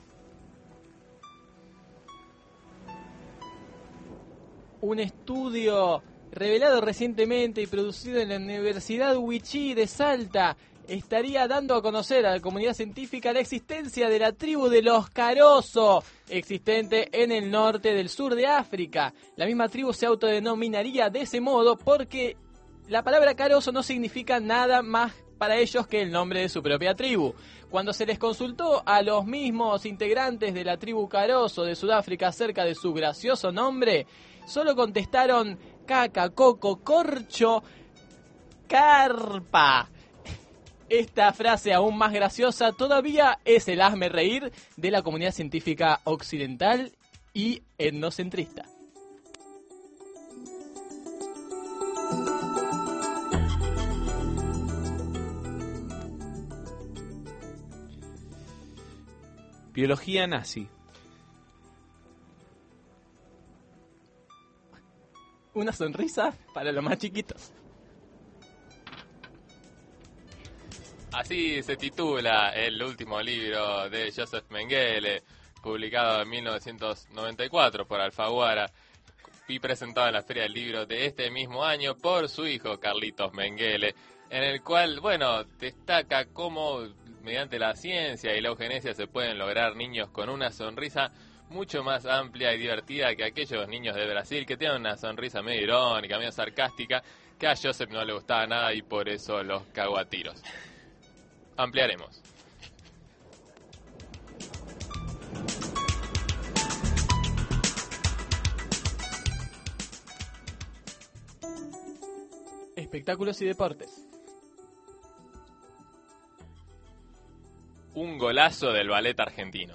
Un estudio revelado recientemente y producido en la Universidad Wichí de Salta estaría dando a conocer a la comunidad científica la existencia de la tribu de los Carozo, existente en el norte del sur de África. La misma tribu se autodenominaría de ese modo porque la palabra Carozo no significa nada más para ellos que el nombre de su propia tribu. Cuando se les consultó a los mismos integrantes de la tribu Carozo de Sudáfrica acerca de su gracioso nombre, solo contestaron caca, coco, corcho, carpa. Esta frase aún más graciosa todavía es el hazme reír de la comunidad científica occidental y etnocentrista. Biología nazi. Una sonrisa para los más chiquitos. Así se titula el último libro de Joseph Mengele, publicado en mil novecientos noventa y cuatro por Alfaguara y presentado en la Feria del Libro de este mismo año por su hijo Carlitos Mengele, en el cual, bueno, destaca cómo mediante la ciencia y la eugenesia se pueden lograr niños con una sonrisa mucho más amplia y divertida que aquellos niños de Brasil que tienen una sonrisa medio irónica, medio sarcástica, que a Joseph no le gustaba nada y por eso los cagó a tiros. Ampliaremos. Espectáculos y deportes. Un golazo del ballet argentino.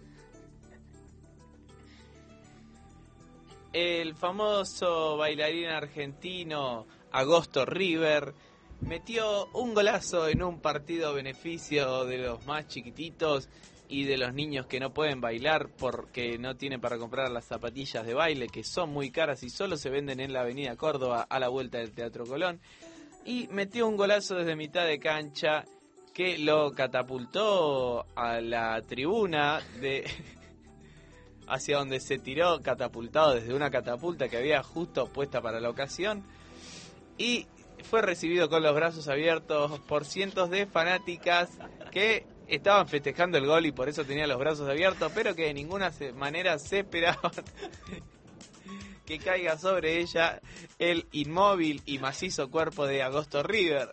El famoso bailarín argentino Agosto River metió un golazo en un partido a beneficio de los más chiquititos y de los niños que no pueden bailar porque no tienen para comprar las zapatillas de baile, que son muy caras y solo se venden en la avenida Córdoba a la vuelta del Teatro Colón. Y metió un golazo desde mitad de cancha que lo catapultó a la tribuna de hacia donde se tiró, catapultado desde una catapulta que había justo puesta para la ocasión, y fue recibido con los brazos abiertos por cientos de fanáticas que estaban festejando el gol y por eso tenían los brazos abiertos, pero que de ninguna manera se esperaban que caiga sobre ella el inmóvil y macizo cuerpo de Agosto River.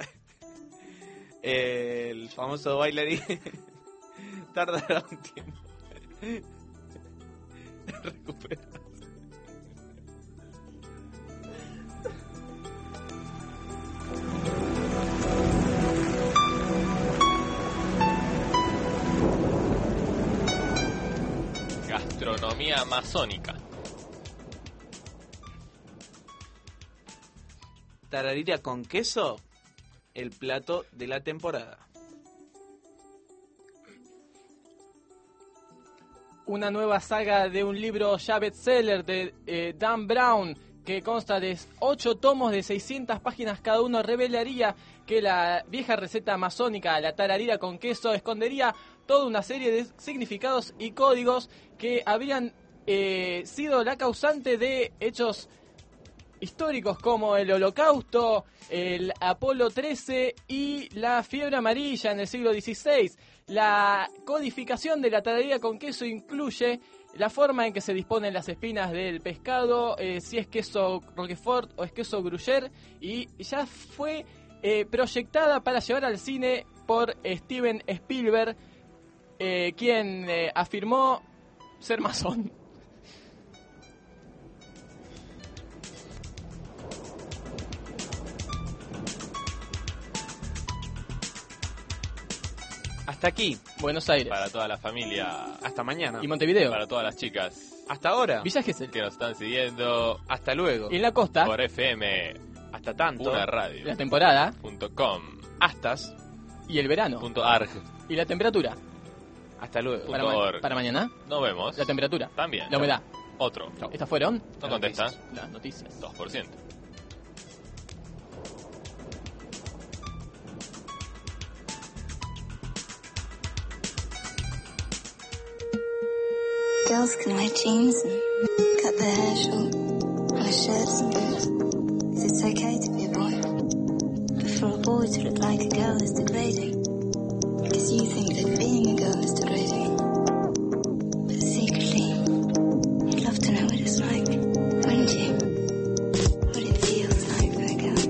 El famoso bailarín tardará un tiempo en recuperarse. gastronomía masónica. Tararira con queso, el plato de la temporada. Una nueva saga de un libro ya bestseller de eh, Dan Brown, que consta de ocho tomos de seiscientas páginas cada uno, revelaría que la vieja receta masónica, la tararira con queso, escondería toda una serie de significados y códigos que habrían eh, sido la causante de hechos históricos como el Holocausto, el Apolo trece y la fiebre amarilla en el siglo dieciséis. La codificación de la tararira con queso incluye la forma en que se disponen las espinas del pescado, eh, si es queso Roquefort o es queso Gruyère, y ya fue eh, proyectada para llevar al cine por Steven Spielberg, eh, quien eh, afirmó ser masón. Hasta aquí. Buenos Aires. Para toda la familia. Hasta mañana. Y Montevideo. Para todas las chicas. Hasta ahora. Villa Gesell. Que nos están siguiendo. Hasta luego. Y en la costa. Por F M. Hasta tanto. Una radio. La temporada. Punto com. Astas. Y el verano. Punto arg. Y la temperatura. Hasta luego. Para, Punto ma- org. para mañana. Nos vemos. La temperatura. También. La humedad. Otro. Estas fueron. No las contesta. noticias. Las noticias. dos por ciento. Girls can wear jeans and cut their hair short, wear shirts and boots. Is it okay to be a boy? But for a boy to look like a girl is degrading. Because you think that being a girl is degrading. But secretly, you'd love to know what it's like, wouldn't you? What it feels like for a girl.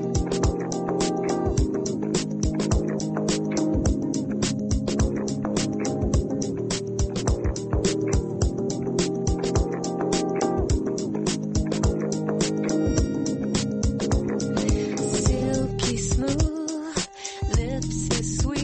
Silky smooth, lips as sweet.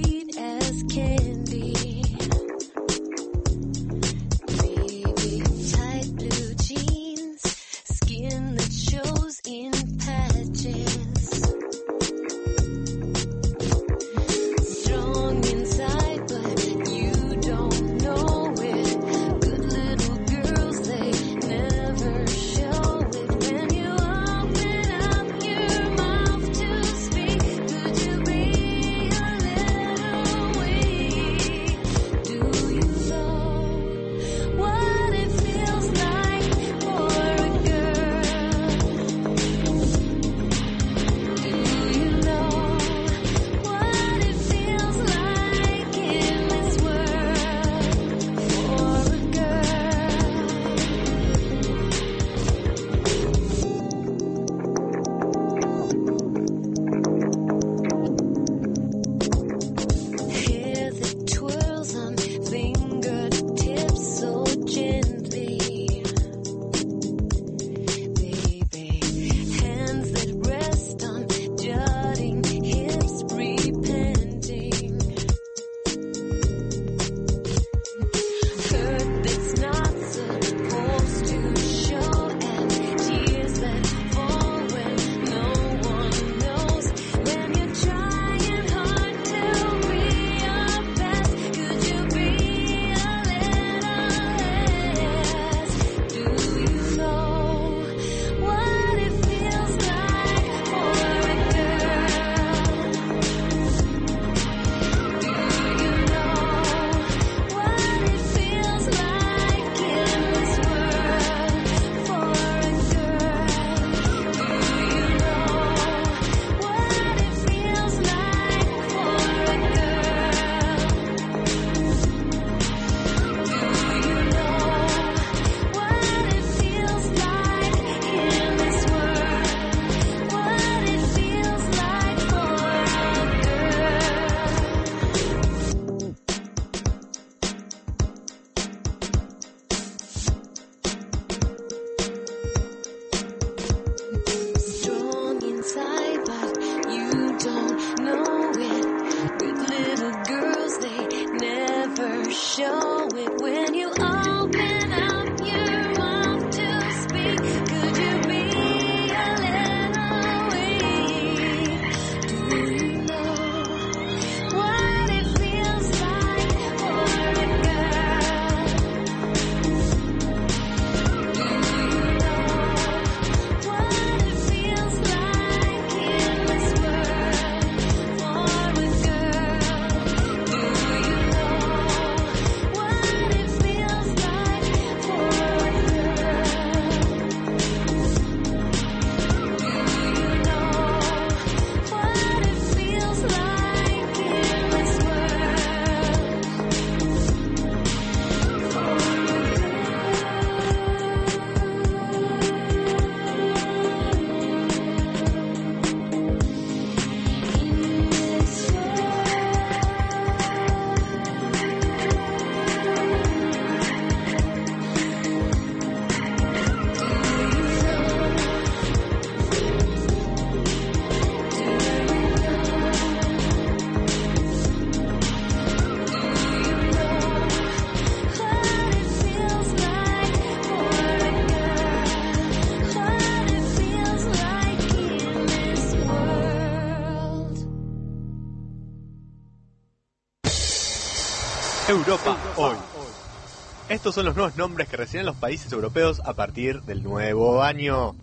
Europa hoy. Estos son los nuevos nombres que reciben los países europeos a partir del nuevo año.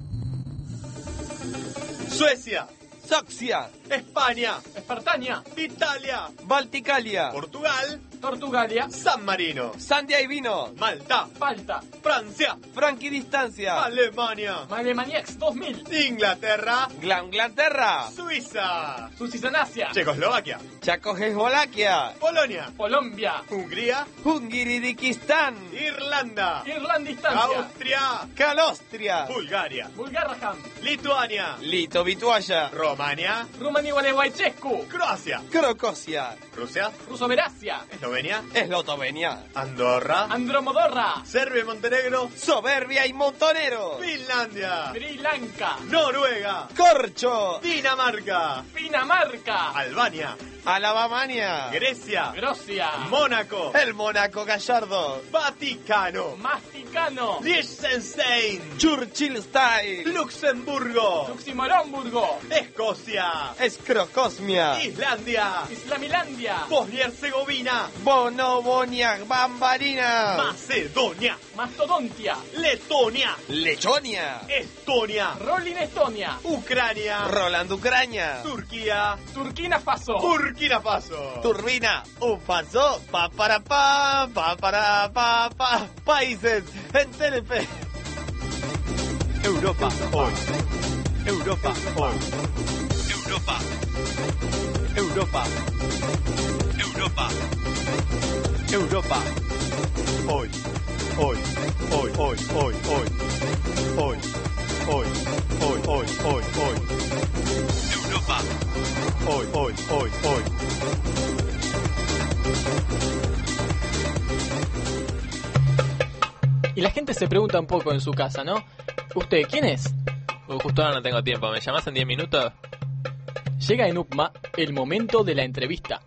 Suecia, Soxia, España, Espartania, Italia, Balticalia, Portugal, Tortugalia, San Marino, Sandia y Vino, Malta, Falta, Francia, Franquidistancia, Alemania, Alemaniax dos mil, Inglaterra, Glanglaterra, Suiza, Susisanasia, Checoslovaquia, Checoslovaquia, Polonia, Colombia, Hungría, Hungiridikistán, Irlanda, Irlandistancia, Austria, Calostria, Bulgaria, Bulgaraham, Lituania, Litovituaya, Romania, Rumania Gualeguaychescu, Croacia, Crocosia, Rusia, Rusoverasia, Eslovenia, Eslotovenia, Andorra, Andromodorra, Serbia y Montenegro, Soberbia y Montonero, Finlandia, Sri Lanka, Noruega, Corcho, Dinamarca, Dinamarca, Albania, Alabamania, Grecia, Grocia, Mónaco, el Mónaco Gallardo, Vaticano, Masticano, Liechtenstein, Churchill Style, Luxemburgo, Luximoromburgo, Escocia, Escrocosmia, Islandia, Islamilandia, Bosnia y Herzegovina, Bonobonia Bambarina, Macedonia, Mastodontia, Letonia, Lechonia, Estonia, Rolling Estonia, Ucrania, Roland Ucrania, Turquía, Turquina Faso, Burkina Faso, Turbina, un paso, pa para pa, pa para pa pa, países en Telefe. Europa hoy, Europa hoy, Europa, Europa, Europa, Europa hoy, hoy, hoy, hoy, hoy, hoy, hoy, hoy, hoy, hoy, hoy, hoy, Europa, hoy, hoy, hoy, hoy. Y la gente se pregunta un poco en su casa, ¿no? ¿Usted quién es? Uh, justo ahora no tengo tiempo. ¿Me llamás en diez minutos? Llega en U P M A el momento de la entrevista.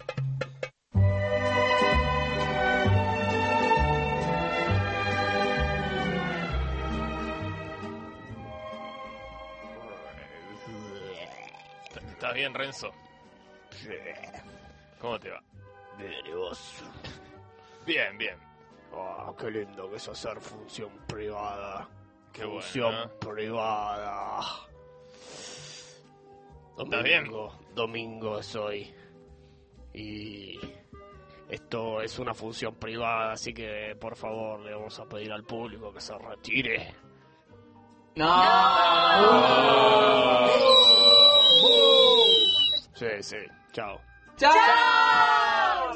¿Estás bien, Renzo? ¿Cómo te va? Bien, ¿y vos? Bien, bien. Ah, qué lindo que es hacer función privada. Qué bueno, función ¿no? privada. ¿Estás bien? Domingo, domingo es hoy. Y esto es una función privada, así que por favor le vamos a pedir al público que se retire. ¡No! Sí, sí, chao. ¡Chao!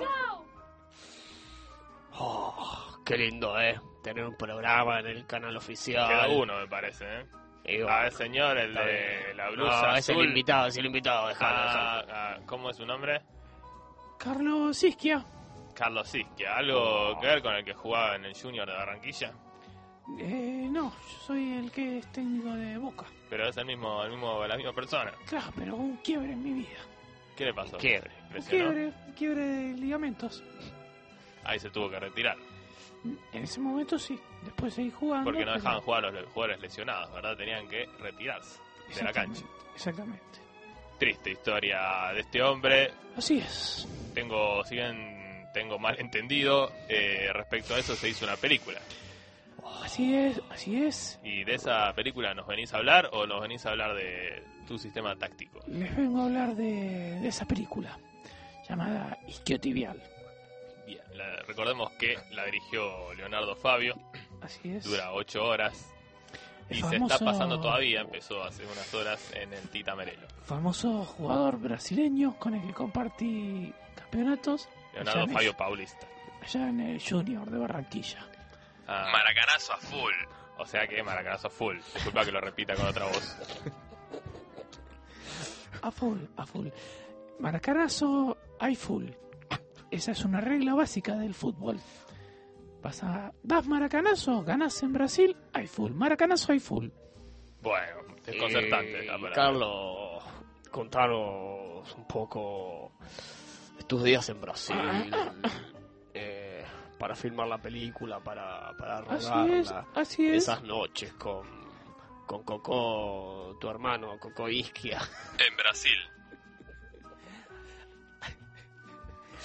Oh, qué lindo, eh. Tener un programa en el canal oficial. Queda uno, me parece, ¿eh? Y A bueno, ver, señor, el está de bien. la blusa No, es el azul. invitado, es el invitado, dejalo, Ah, dejalo. ah, ¿cómo es su nombre? Carlos Isquia. Carlos Isquia. ¿Algo que ver con el que jugaba en el Junior de Barranquilla? Eh, no, yo soy el que es técnico de Boca. Pero es el mismo, el mismo, la misma persona. Claro, pero un quiebre en mi vida. ¿Qué le pasó? Quiebre. Un ¿Lesionó? quiebre, un quiebre de ligamentos. Ahí se tuvo que retirar. En ese momento sí, después seguí jugando. Porque no pero- dejaban jugar a los jugadores lesionados, ¿verdad? Tenían que retirarse de la cancha. Exactamente. Triste historia de este hombre. Así es. Tengo, si bien tengo mal entendido, eh, respecto a eso se hizo una película. Así es, así es. ¿Y de esa película nos venís a hablar o nos venís a hablar de tu sistema táctico? Les vengo a hablar de, de esa película llamada Isquiotibial. Bien, la- recordemos que la dirigió Leonardo Fabio. Así es. Dura ocho horas. El Y famoso- se está pasando todavía, empezó hace unas horas en el Tita Merelo. Famoso jugador brasileño con el que compartí campeonatos. Leonardo allá en Fabio el- Paulista. Allá en el Junior de Barranquilla. Ah, Maracanazo a full. o sea que Maracanazo full. Disculpa que lo repita con otra voz. A full, a full. Maracanazo, hay full. Esa es una regla básica del fútbol. Pasa, das maracanazo, ganas en Brasil, hay full. Maracanazo, hay full. Bueno, desconcertante Eh, la palabra. Carlos, contanos un poco de tus días en Brasil. eh, para filmar la película, para, para Así rodarla. es, así es. Esas noches con, con Coco, tu hermano, Coco Isquia. En Brasil.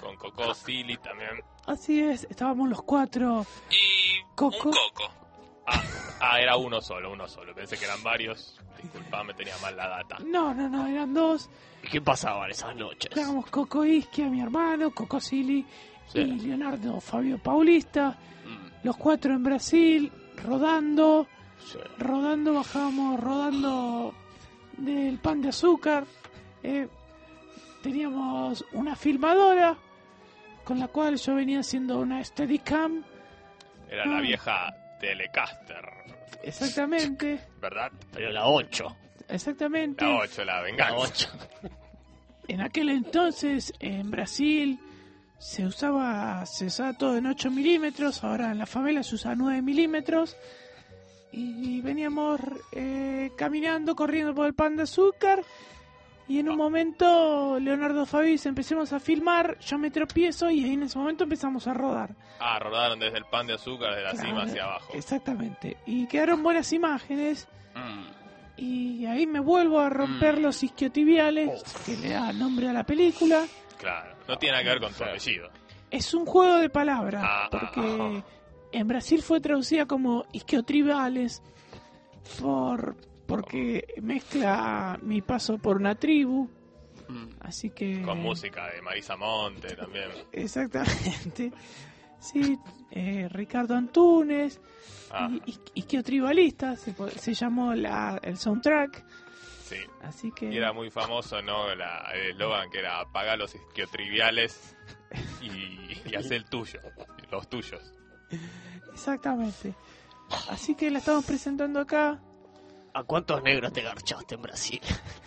Con Coco, Silly también. Así es, estábamos los cuatro. Y Coco. un Coco. Ah, ah, era uno solo, uno solo. Pensé que eran varios. Disculpame, tenía mal la data. No, no, no, eran dos. ¿Y qué pasaban esas noches? Estábamos Coco Isquia, mi hermano, Coco Silly Sí. y Leonardo Fabio Paulista. Mm. Los cuatro en Brasil, rodando. Sí. Rodando, bajábamos rodando del Pan de Azúcar. Eh, teníamos una filmadora con la cual yo venía haciendo una Steadicam. Era Ah. la vieja Telecaster, Exactamente, ¿verdad? Pero la ocho. exactamente. La ocho, la venganza. La ocho. En aquel entonces, en Brasil, se usaba, se usaba todo en ocho milímetros. Ahora en la favela se usa nueve milímetros. Y veníamos eh, caminando, corriendo por el Pan de Azúcar. Y en un momento, Leonardo Fabi, empecemos a filmar. Yo me tropiezo y ahí en ese momento empezamos a rodar. Ah, rodaron desde el Pan de Azúcar, desde la Claro, cima hacia abajo. Exactamente. Y quedaron buenas imágenes. Mm. Y ahí me vuelvo a romper los isquiotibiales, que le da nombre a la película. Claro, no tiene nada que ver con tu apellido. Es un juego de palabras, Ah, porque en Brasil fue traducida como isquiotribales, por, porque mezcla mi paso por una tribu. Así que... Con música de Marisa Monte también. Exactamente. Sí, eh, Ricardo Antunes, Ah. y, y, isquiotribalista, se, po- se llamó la, el soundtrack. Sí. Así que... Y era muy famoso, ¿no? La, el eslogan que era apaga los isquiotriviales y, y haz el tuyo, los tuyos. Exactamente. Así que la estamos presentando acá. ¿A cuántos negros te garchaste en Brasil?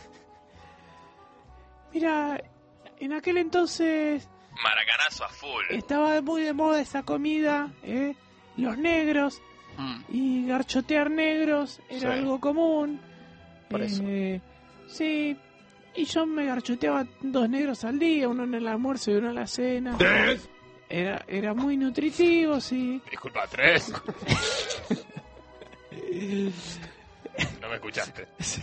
Mira, en aquel entonces Maracanazo a full. estaba muy de moda esa comida, ¿eh? Los negros. Mm. Y garchotear negros era Sí. algo común. Por eso. Eh, sí, y yo me garchoteaba dos negros al día, uno en el almuerzo y uno en la cena. ¿Tres? Era, era muy nutritivo, sí. Disculpa, tres. No me escuchaste.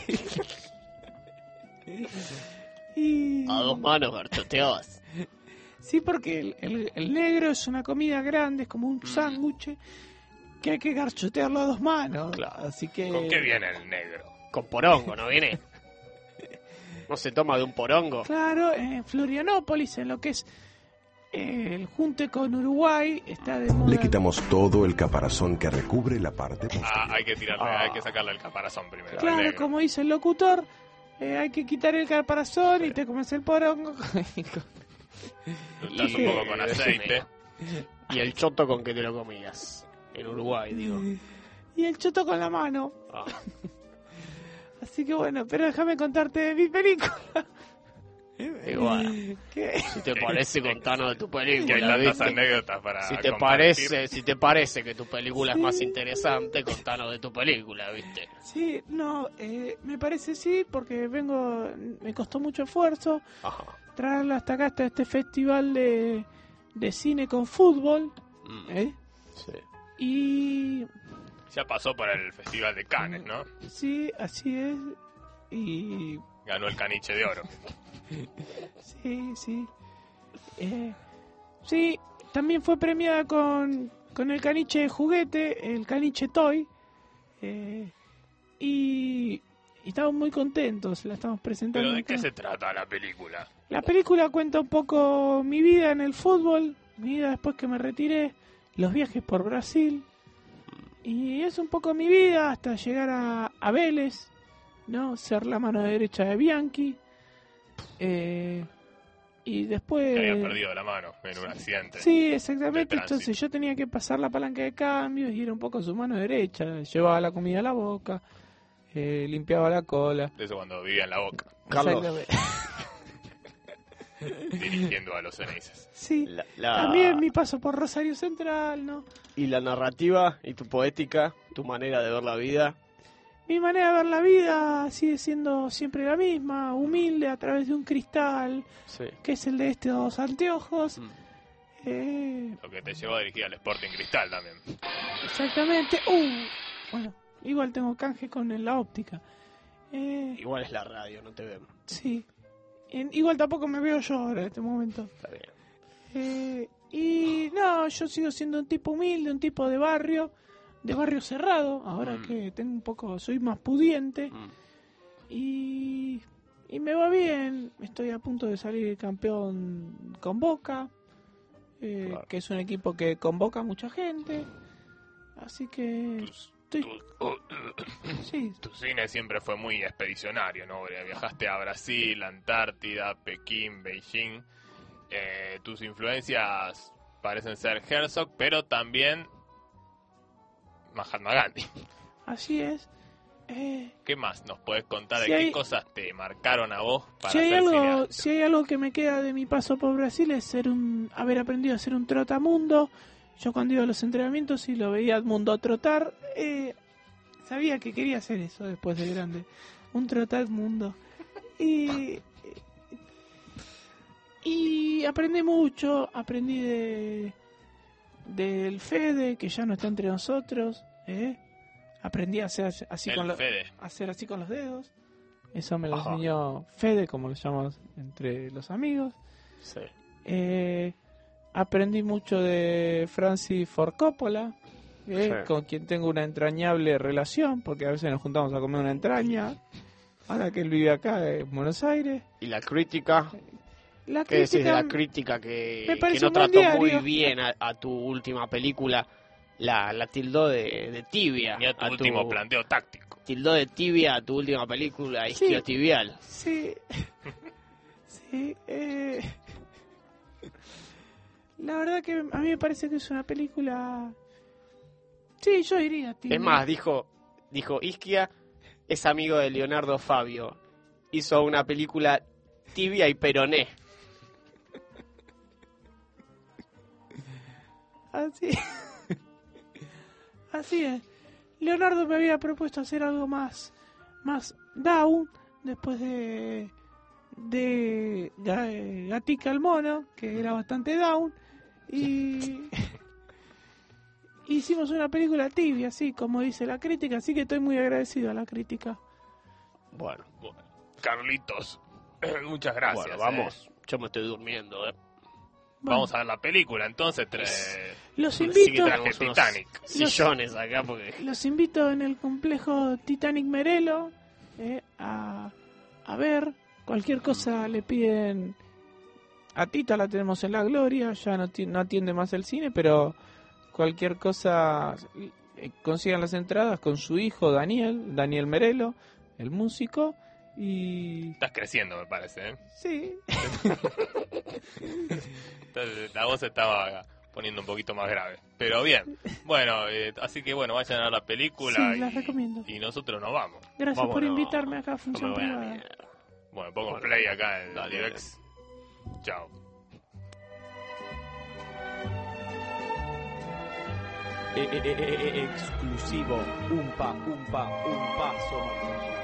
Y... A dos manos garchoteabas. Sí, porque el, el- el negro es una comida grande, es como un Mm. sándwich que hay que garchotearlo a dos manos. Así que... ¿Con qué viene el negro? Con porongo, ¿no viene? ¿No se toma de un porongo? Claro, en Florianópolis, en lo que es eh, el junte con Uruguay, está de moda. Le quitamos todo el caparazón que recubre la parte posterior. Ah, hay que tirarle, hay que sacarle el caparazón primero. al Claro, negro. como dice el locutor, eh, hay que quitar el caparazón y te comes el porongo. Lo untas un poco con aceite. ¿Y el choto con que te lo comías? En Uruguay, digo. Y el choto con la mano. Ah. Así que bueno, pero déjame contarte de mi película. Igual. ¿Qué? Si te parece, contanos de tu Que hay película. tantas ¿viste? anécdotas para Si te compartir. parece, si te parece que tu película es más interesante, contanos de tu película, ¿viste? Sí, no, eh, me parece sí, porque vengo, me costó mucho esfuerzo Ajá. traerla hasta acá, hasta este festival de, de cine con fútbol. Mm. ¿eh? Sí. Y Ya pasó por el Festival de Cannes, ¿no? sí, así es. Y Ganó el caniche de oro. sí, sí. Eh, sí, también fue premiada con, con el caniche de juguete, el caniche Toy. Eh, y, y estamos muy contentos, la estamos presentando. ¿Pero de acá. qué se trata la película? La película cuenta un poco mi vida en el fútbol, mi vida después que me retiré, los viajes por Brasil. Y es un poco mi vida hasta llegar a, a Vélez, ¿no? Ser la mano derecha de Bianchi. Eh, y después... Que había perdido la mano en un accidente. Sí, de exactamente. tránsito. Entonces yo tenía que pasar la palanca de cambios y era un poco su mano derecha. Llevaba la comida a la boca, eh, limpiaba la cola. De eso cuando vivía en la Boca, Exactamente. dirigiendo a los Ceneices. Sí, La- la- también mi paso por Rosario Central, ¿no? Y la narrativa y tu poética, tu manera de ver la vida. Mi manera de ver la vida sigue siendo siempre la misma, humilde a través de un cristal, Sí. que es el de estos anteojos. Mm. Eh, Lo que te llevó a dirigir al Sporting Cristal también. exactamente. Uh, bueno, igual tengo canje con la óptica. Eh, Igual es la radio, no te vemos. sí. En- igual tampoco me veo yo ahora en este momento. Está bien. Eh, y no, yo sigo siendo un tipo humilde, un tipo de barrio, de barrio cerrado, ahora Mm. que tengo un poco, soy más pudiente. Mm. Y, y me va bien, estoy a punto de salir campeón con Boca, eh, Claro. que es un equipo que convoca a mucha gente, así que estoy... Sí. Tu cine siempre fue muy expedicionario, ¿no? Viajaste a Brasil, Antártida, Pekín, Beijing. Eh, tus influencias parecen ser Herzog, pero también Mahatma Gandhi. Así es. Eh, ¿Qué más nos puedes contar Si de hay- qué cosas te marcaron a vos para si hay ser algo, cineasta? si hay algo que me queda de mi paso por Brasil es ser un, haber aprendido a ser un trotamundo. Yo cuando iba a los entrenamientos y lo veía al mundo trotar, eh, sabía que quería hacer eso después de grande, un trotamundo. Y y aprendí mucho, aprendí de del Fede, que ya no está entre nosotros, ¿eh? Aprendí a hacer así El con los Fede. a hacer así con los dedos. Eso me lo Ajá. enseñó Fede, como lo llamamos entre los amigos. Sí. Eh, aprendí mucho de Francis Ford Coppola, eh, Sí. con quien tengo una entrañable relación, porque a veces nos juntamos a comer una entraña. Ahora que él vive acá en Buenos Aires. Y la crítica. La ¿Qué decís de crítica la crítica que, me que parece no un buen trató muy diario. bien a, a tu última película? La, la tildó de, de tibia. Ni a tu último planteo táctico. Tildó de tibia a tu última película, Sí. isquiotibial. Sí. Sí. Eh... La verdad que a mí me parece que es una película... Sí, yo diría. tibia. Es más, dijo, dijo Isquia es amigo de Leonardo Fabio. Hizo una película tibia y peroné. Así. Así es. Leonardo me había propuesto hacer algo más, más down después de de Ga- Gatica el mono, que era bastante down, y hicimos una película tibia, así como dice la crítica, así que estoy muy agradecido a la crítica. Bueno, Carlitos, muchas gracias. bueno, vamos. Yo me estoy durmiendo, eh. Vamos a ver la película, entonces. Tra... Los Sí, invito- que traje Tenemos unos Titanic. sillones acá porque... Los invito en el complejo Titanic Merelo eh, a, a ver. Cualquier cosa le piden. A Tita la tenemos en la gloria, ya no, ti- no atiende más el cine, pero cualquier cosa eh, consigan las entradas con su hijo Daniel, Daniel Merelo, el músico, y... Estás creciendo, me parece, ¿eh? Sí. Entonces, la voz estaba poniendo un poquito más grave. Pero bien. Bueno, eh, así que bueno, vayan a ver la película Sí, y, las recomiendo. y nosotros nos vamos. Gracias por Vámonos. invitarme acá a Función No me voy a Privada. Bueno, pongo Bueno, play acá en dale, Divex. Chao. Eh, eh, eh, eh, eh, exclusivo, umpa, umpa, un paso más allá.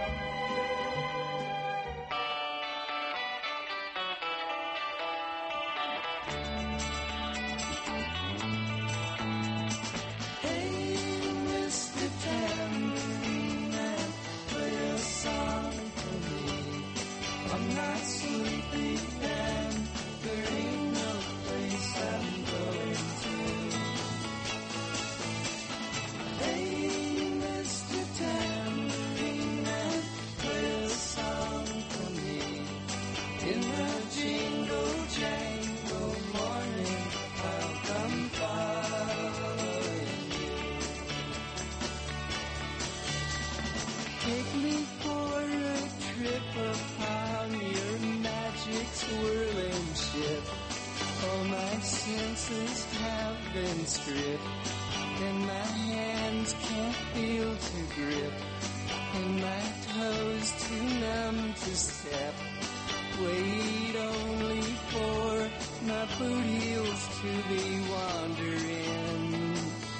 Hey, Mister Tambourine Man, play a song for me. I'm not sleepy and there ain't no place I'm going to. Hey, Mister Tambourine Man, play a song for me. In the jingle jangle morning, I'll come following you. Take me for a trip upon your magic swirling ship. All my senses have been stripped, and my hands can't feel to grip, and my toes too numb to step. Wait only for my boot heels to be wandering.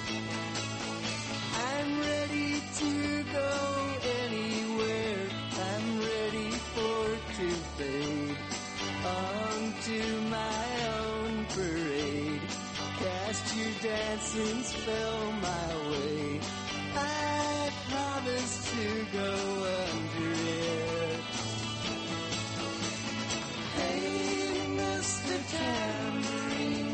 I'm ready to go anywhere. I'm ready for to fade onto my own parade. Cast your dancing spell my way. I promise to go under it. Hey, Mister Tambourine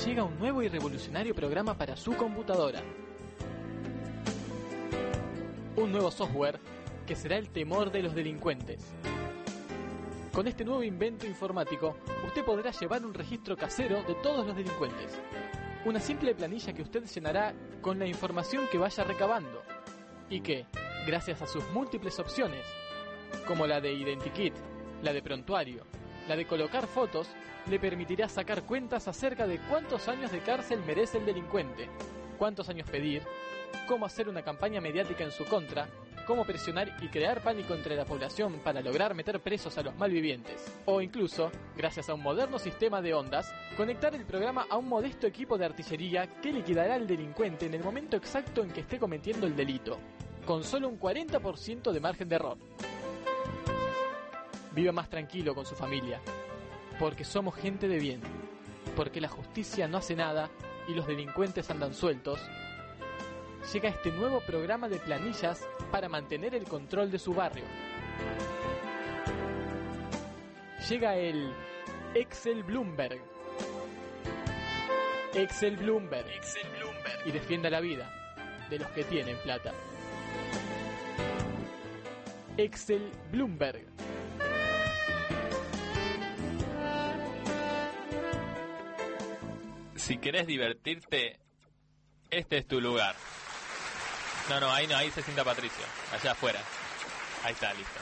llega un nuevo y revolucionario programa para su computadora. Un nuevo software que será el temor de los delincuentes. Con este nuevo invento informático, usted podrá llevar un registro casero de todos los delincuentes. Una simple planilla que usted llenará con la información que vaya recabando y que, gracias a sus múltiples opciones, como la de Identikit, la de Prontuario, la de colocar fotos, le permitirá sacar cuentas acerca de cuántos años de cárcel merece el delincuente, cuántos años pedir, cómo hacer una campaña mediática en su contra, cómo presionar y crear pánico entre la población para lograr meter presos a los malvivientes, o incluso, gracias a un moderno sistema de ondas, conectar el programa a un modesto equipo de artillería que liquidará al delincuente en el momento exacto en que esté cometiendo el delito, con solo un cuarenta por ciento de margen de error. Viva más tranquilo con su familia, porque somos gente de bien, porque la justicia no hace nada y los delincuentes andan sueltos. Llega este nuevo programa de planillas para mantener el control de su barrio. Llega el Excel Bloomberg. Excel Bloomberg. Excel Bloomberg. Y defienda la vida de los que tienen plata. Excel Bloomberg. Si querés divertirte, este es tu lugar. No, no, ahí no, ahí se sienta Patricio. Allá afuera. Ahí está, listo.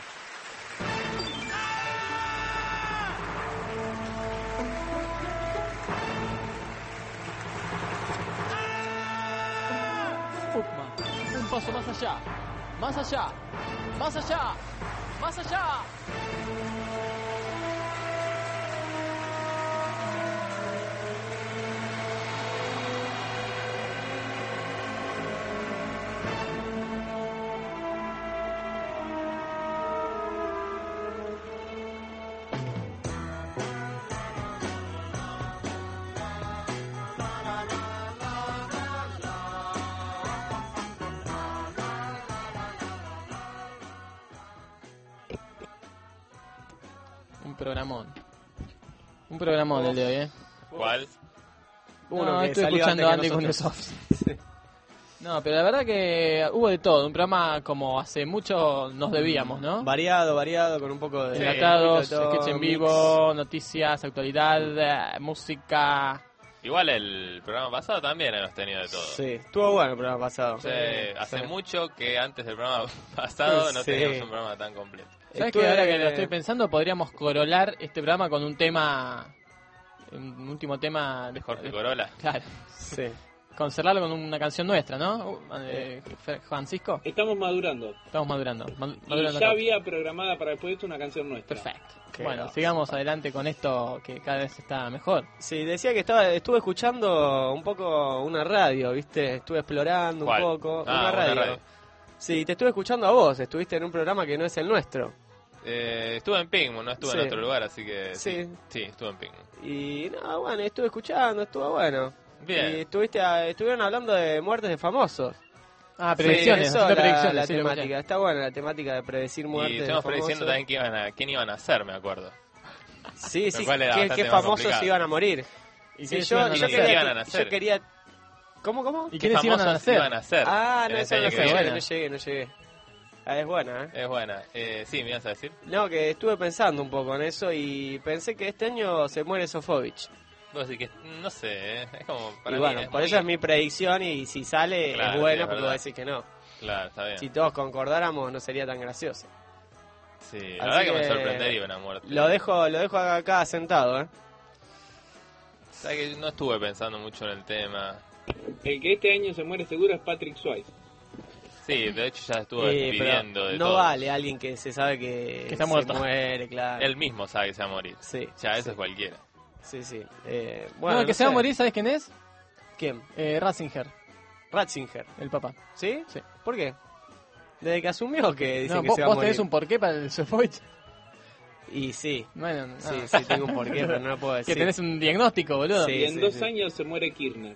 Upma, un paso más allá. Más allá. Más allá. Más allá. Un programón. Un programón el de hoy, ¿eh? ¿Cuál? Uno Uno no, que estoy salió escuchando a Andy antes con que el soft. No, pero la verdad que hubo de todo. Un programa como hace mucho nos debíamos, ¿no? Variado, variado, con un poco de... Enlatados, un poquito de todo, sketch en mix. vivo, noticias, actualidad, eh, música. Igual el programa pasado también hemos tenido de todo. Sí, estuvo bueno el programa pasado. Sí, hace Sí. mucho que antes del programa pasado no Sí. teníamos un programa tan completo. ¿Sabes Estuve- que ahora que lo estoy pensando podríamos corolar este programa con un tema, un último tema De Jorge Corolla. Claro. Sí. Con cerrarlo con una canción nuestra, ¿no? Uh, eh, Francisco. Estamos madurando. Estamos madurando. ma- Y madurando ya todo. había programada para después de esto una canción nuestra. Perfecto. Qué Bueno, grosso. sigamos adelante con esto que cada vez está mejor. Sí, decía que estaba, estuve escuchando un poco una radio, ¿viste? Estuve explorando ¿Cuál? un poco. Ah, una, una radio. radio. Sí, te estuve escuchando a vos, estuviste en un programa que no es el nuestro. Eh, estuve en Pingmont, no estuve Sí. en otro lugar, así que sí. Sí. Sí, estuve en Pingmont. Y no, bueno, estuve escuchando, estuvo bueno. Bien. Y estuviste a- estuvieron hablando de muertes de famosos. Ah, predicciones, Sí, eso, haciendo la, predicciones, la sí, lo escuché. temática. Está buena la temática de predecir muertes Y de estuvimos famosos. prediciendo también quién iban a, quién iban a hacer, me acuerdo. Sí, sí, Lo cual era qué, bastante qué más famosos complicado. iban a morir. ¿Y Sí, quiénes yo, iban a yo nacer? quería, ¿Qué iban a nacer? yo quería... ¿Cómo, cómo? ¿Y ¿Qué quiénes iban a famosos nacer? iban a hacer? Ah, no, en eso ese no año sé, que viene? no llegué, no llegué. Ah, es buena, ¿eh? Es buena. Eh, sí, ¿me ibas a decir? No, que estuve pensando un poco en eso y pensé que este año se muere Sofovich. Vos decís que, no sé, eh, es como para Y mí bueno, es por muy- eso es mi predicción y si sale Claro, es sí, bueno es porque verdad. voy a decir que no. Claro, está bien. Si todos concordáramos no sería tan gracioso. Sí, la Así verdad que, me que sorprendería una muerte. Lo dejo, lo dejo acá sentado, ¿eh? O sea que no estuve pensando mucho en el tema. El que este año se muere seguro es Patrick Swayze. Sí, de hecho ya estuve Eh, pero pidiendo de no todo. vale alguien que se sabe que, Que está se muerto. muere, claro. Él mismo sabe que se va a morir. Sí, Ya, eso sí. es cualquiera. Sí, sí. Eh, Bueno, bueno, el que no se va a sé. morir, ¿sabes quién es? ¿Quién? Eh, Ratzinger, Ratzinger. el papá. ¿Sí? Sí. ¿Por qué? Desde que asumió que dicen No, que vos, se va a vos morir. tenés un porqué para el Sofovich. Y sí. Bueno, no. Sí, sí, tengo un porqué, pero no lo puedo decir. Que tenés un diagnóstico, boludo. Sí. y en dos años se muere Kirchner.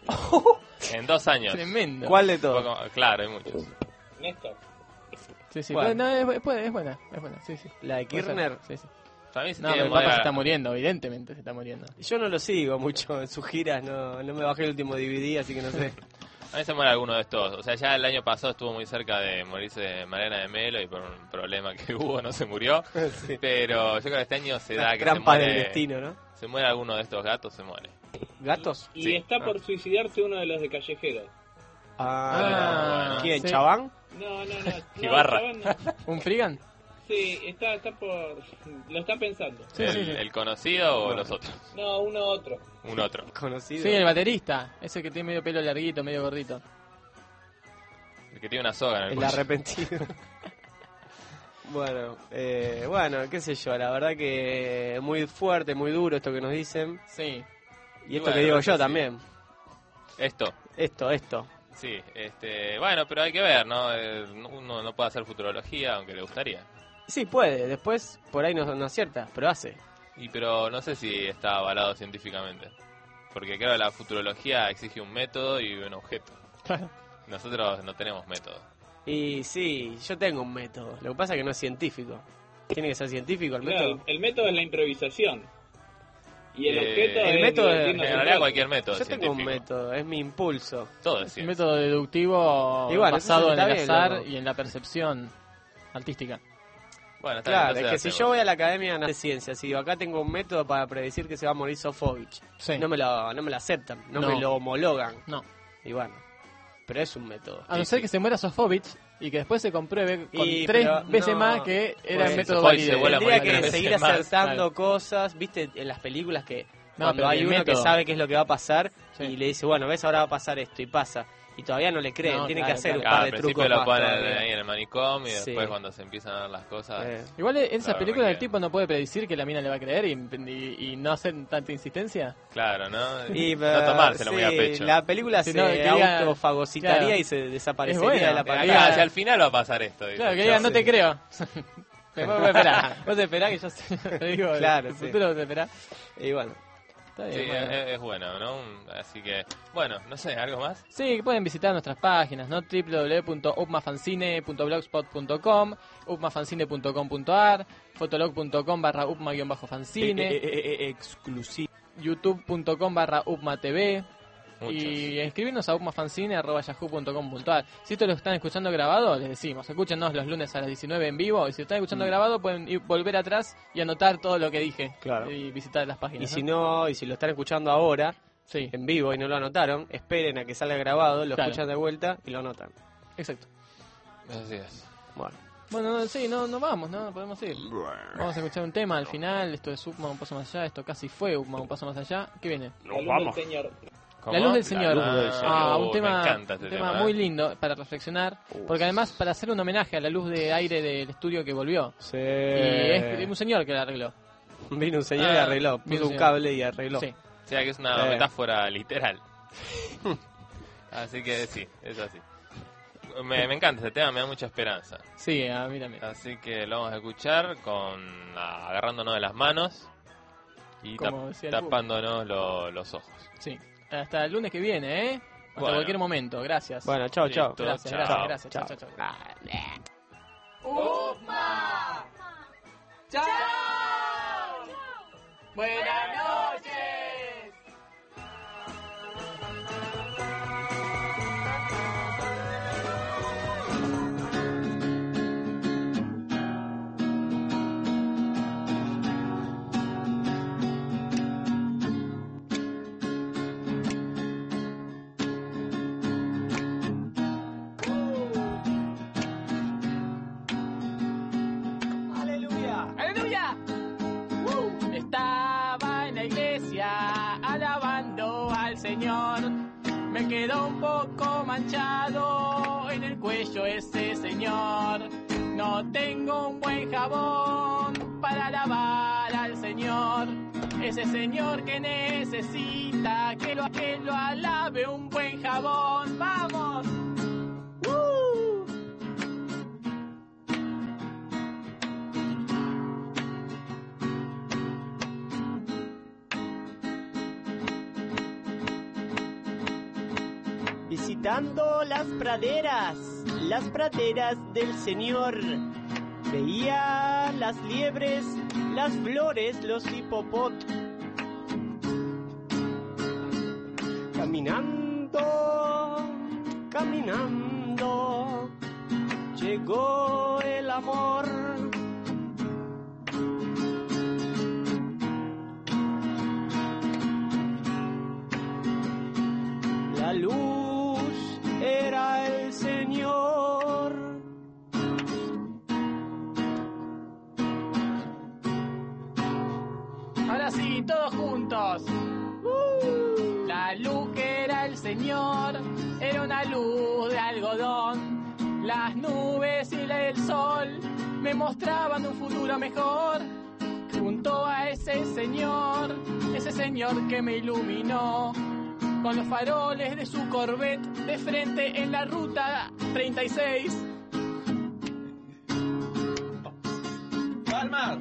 En dos años. Tremendo. ¿Cuál de todos? Poco- Claro, hay muchos. Néstor. Sí, sí, Bueno. pero no, es, es buena, es buena, es buena, sí, sí. ¿La de Puede ser, Kirchner? Sí, sí. Para mí se No, tiene pero el que Papa se moderar. está muriendo, evidentemente se está muriendo. Yo no lo sigo mucho en sus giras, no, no me bajé el último D V D, así que no sé. A mí se muere alguno de estos. O sea, ya el año pasado estuvo muy cerca de morirse Mariana de Melo y por un problema que hubo no se murió. Sí. Pero yo creo que este año se da Las que se trampas muere, del destino, ¿no? se muere alguno de estos gatos, se muere. ¿Gatos? Y Sí. está por suicidarse uno de los de Callejeros. Ah, bueno. ¿quién? sí. ¿Chabán? No, no, no. Ibarra. No, Chabán no. ¿Un Frigan? Sí, está, está por... Lo está pensando. Sí, el, sí, sí. ¿El conocido o Bueno. los otros? No, uno otro. Un otro. Conocido. Sí, el baterista. Ese que tiene medio pelo larguito, medio gordito. El que tiene una soga en el El cuello. arrepentido. Bueno, eh, bueno, qué sé yo, la verdad que muy fuerte, muy duro esto que nos dicen. Sí. Y esto bueno, que digo eso yo sí. también. Esto. Esto, esto. Sí, este, bueno, pero hay que ver, ¿no? Eh, Uno no puede hacer futurología, aunque le gustaría. Sí, puede, después por ahí no, no acierta, pero hace. Y pero no sé si está avalado científicamente. Porque creo que la futurología exige un método y un objeto. Nosotros no tenemos método. Y sí, yo tengo un método. Lo que pasa es que no es científico. Tiene que ser científico el Claro, método. el método es la improvisación. Y el Eh, objeto el es método es- divertirnos En un realidad rato. cualquier método Yo es tengo un científico. método, es mi impulso. Todo es Un ciencia. método deductivo Y bueno, basado en entonces el está bien, azar loco. y en la percepción artística. Bueno, está Claro, bien, es que entonces si yo hacemos. voy a la Academia de Ciencias y digo, acá tengo un método para predecir que se va a morir Sofovich, Sí. no me lo, no me lo aceptan, no, No. me lo homologan. No. Y bueno, pero es un método. A no ser que se muera Sofovich y que después se compruebe con Y, tres pero veces no, más que era el pues, método Sofovich válido. se vuela a Tendría morir que tres seguir veces más, acertando claro. cosas, viste, en las películas que No, cuando pero hay el uno que método. sabe qué es lo que va a pasar Sí. y le dice, bueno, ves, ahora va a pasar esto y pasa. Y todavía no le creen, No, tiene claro, que hacer claro. un Ah, par al de principio trucos lo más ponen todavía. ahí en el manicomio y Sí. después cuando se empiezan a ver las cosas... Eh, Igual en esa Claro, película porque- el tipo no puede predecir que la mina le va a creer y, y- y no hacer tanta insistencia. Claro, ¿no? Y, no eh, tomárselo muy a sí, pecho. La película Si se no, que diga- autofagocitaría claro. y se desaparecería Es bueno, de la que Acá, pantalla. hacia el final va a pasar esto. dice. Claro, que diga, no Sí. te creo. Después vos esperá, vos esperá que yo sé, te digo, Claro, el sí. futuro vos esperá. Y bueno, Está Sí, bien, bueno. es, es bueno, ¿no? Así que, bueno, no sé, ¿algo más? Sí, que pueden visitar nuestras páginas, ¿no? w w w punto upmafancine punto blogspot punto com, upmafancine punto com punto a r, fotolog punto com barra upma-fancine, Eh, eh, eh, eh, exclusivo. youtube punto com barra upmatv Muchos. y escribirnos a upmafancine arroba yahoo punto com punto a r. Si esto lo están escuchando grabado, les decimos, escúchenos los lunes a las diecinueve en vivo, y si lo están escuchando Mm. grabado pueden ir, volver atrás y anotar todo lo que dije. Claro. Y visitar las y páginas. si ¿no? no, y si lo están escuchando ahora, Sí, en vivo y no lo anotaron, esperen a que salga grabado, lo Claro. escuchan de vuelta y lo anotan. exacto. Así es. Bueno, Bueno, no, sí, no, no vamos, ¿no? Podemos ir. Vamos a escuchar un tema al final. Esto es Upma un paso más allá. Esto casi fue Upma un paso más allá. ¿Qué viene? La luz del Señor. ¿Cómo? La luz del Señor. La luz del Señor. Ah, un Uy, tema, me encanta este un tema tema, ¿eh? muy lindo para reflexionar. Porque además, para hacer un homenaje a la luz de aire del estudio que volvió. sí. Y es un señor que la arregló. Vino un señor y Ah, arregló, vino puso un un señor. cable y arregló. Sí. O sea que es una Eh. metáfora literal. Así que sí, es así. Me, me encanta este tema, me da mucha esperanza. Sí, a mí también. Así que lo vamos a escuchar con ah, agarrándonos de las manos y Como tap- decía el tapándonos lo- los ojos. Sí. Hasta el lunes que viene, ¿eh? Hasta Bueno. cualquier momento. Gracias. Bueno, chao, chao. Listo, Gracias, chao. gracias, gracias. Chao, Chao. chao, chao. Upma. Chao. Buenas noches. Aleluya. ¡Aleluya! Estaba en la iglesia alabando al Señor. Me quedó un poco manchado en el cuello ese señor. No tengo un buen jabón para alabar al Señor. Ese señor que necesita que lo, que lo alabe un buen jabón. ¡Vamos! ¡Uh! Visitando las praderas, las praderas del Señor. Veía las liebres, las flores, los hipopot. Caminando, caminando, llegó el amor. La luz era el Señor. Ahora sí, todos juntos. Uh, la luz que era el Señor era una luz de algodón. Las nubes y el sol me mostraban un futuro mejor. Junto a ese Señor, ese Señor que me iluminó. Con los faroles de su Corvette de frente en la ruta treinta y seis. ¡Calma!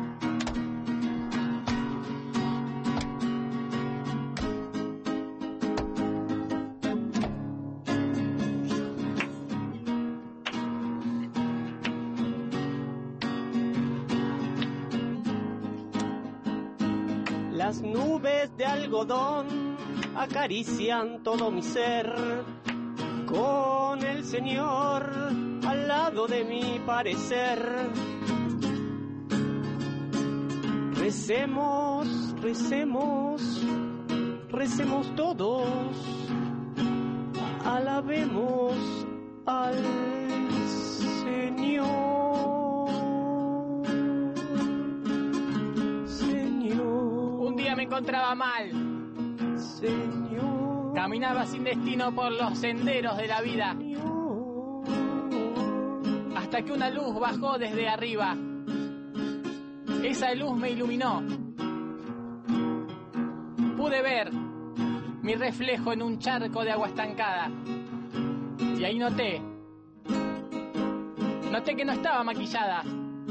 Las nubes de algodón acarician todo mi ser, con el Señor al lado de mi parecer. Recemos, recemos, recemos todos, alabemos al Señor. Un día me encontraba mal, Señor. Caminaba sin destino por los senderos de la vida, hasta que una luz bajó desde arriba. Esa luz me iluminó. Pude ver mi reflejo en un charco de agua estancada. Y ahí noté, noté que no estaba maquillada.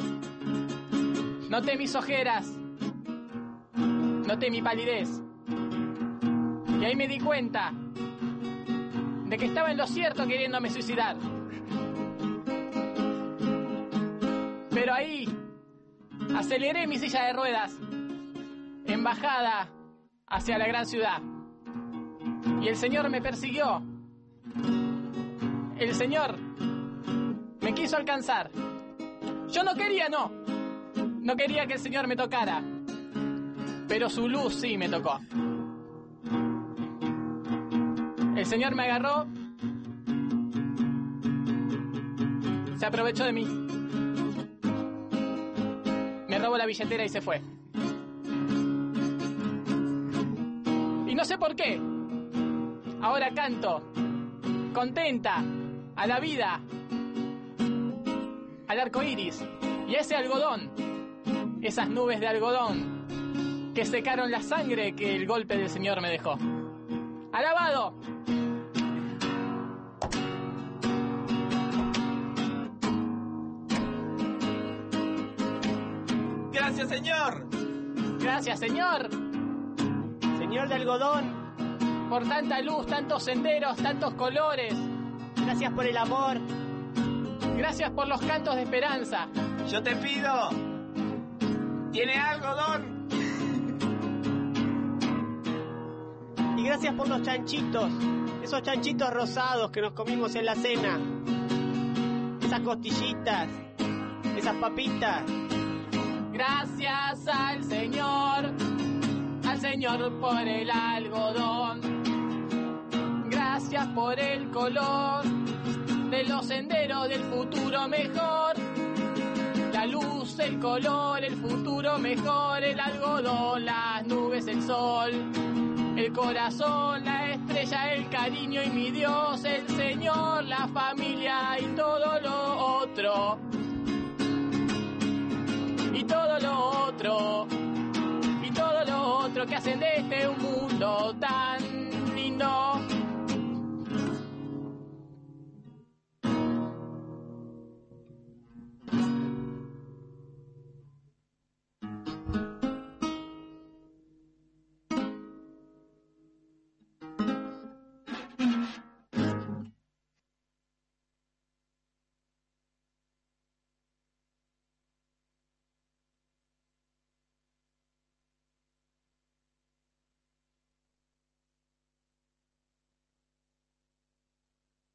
Noté mis ojeras. Noté mi palidez. Y ahí me di cuenta de que estaba en lo cierto queriéndome suicidar. Pero ahí aceleré mi silla de ruedas en bajada hacia la gran ciudad. Y el Señor me persiguió. El Señor me quiso alcanzar. Yo no quería, no. No quería que el Señor me tocara. Pero su luz sí me tocó. El Señor me agarró, se aprovechó de mí, me robó la billetera y se fue. Y no sé por qué, ahora canto, contenta, a la vida, al arco iris y a ese algodón, esas nubes de algodón que secaron la sangre que el golpe del Señor me dejó. ¡Alabado! ¡Gracias, Señor! ¡Gracias, Señor! Señor de algodón, por tanta luz, tantos senderos, tantos colores. Gracias por el amor. Gracias por los cantos de esperanza. Yo te pido. ¿Tiene algodón? Y gracias por los chanchitos, esos chanchitos rosados que nos comimos en la cena. Esas costillitas, esas papitas. Gracias al Señor, al Señor por el algodón. Gracias por el color de los senderos del futuro mejor. La luz, el color, el futuro mejor, el algodón, las nubes, el sol, el corazón, la estrella, el cariño y mi Dios, el Señor, la familia y todo lo otro.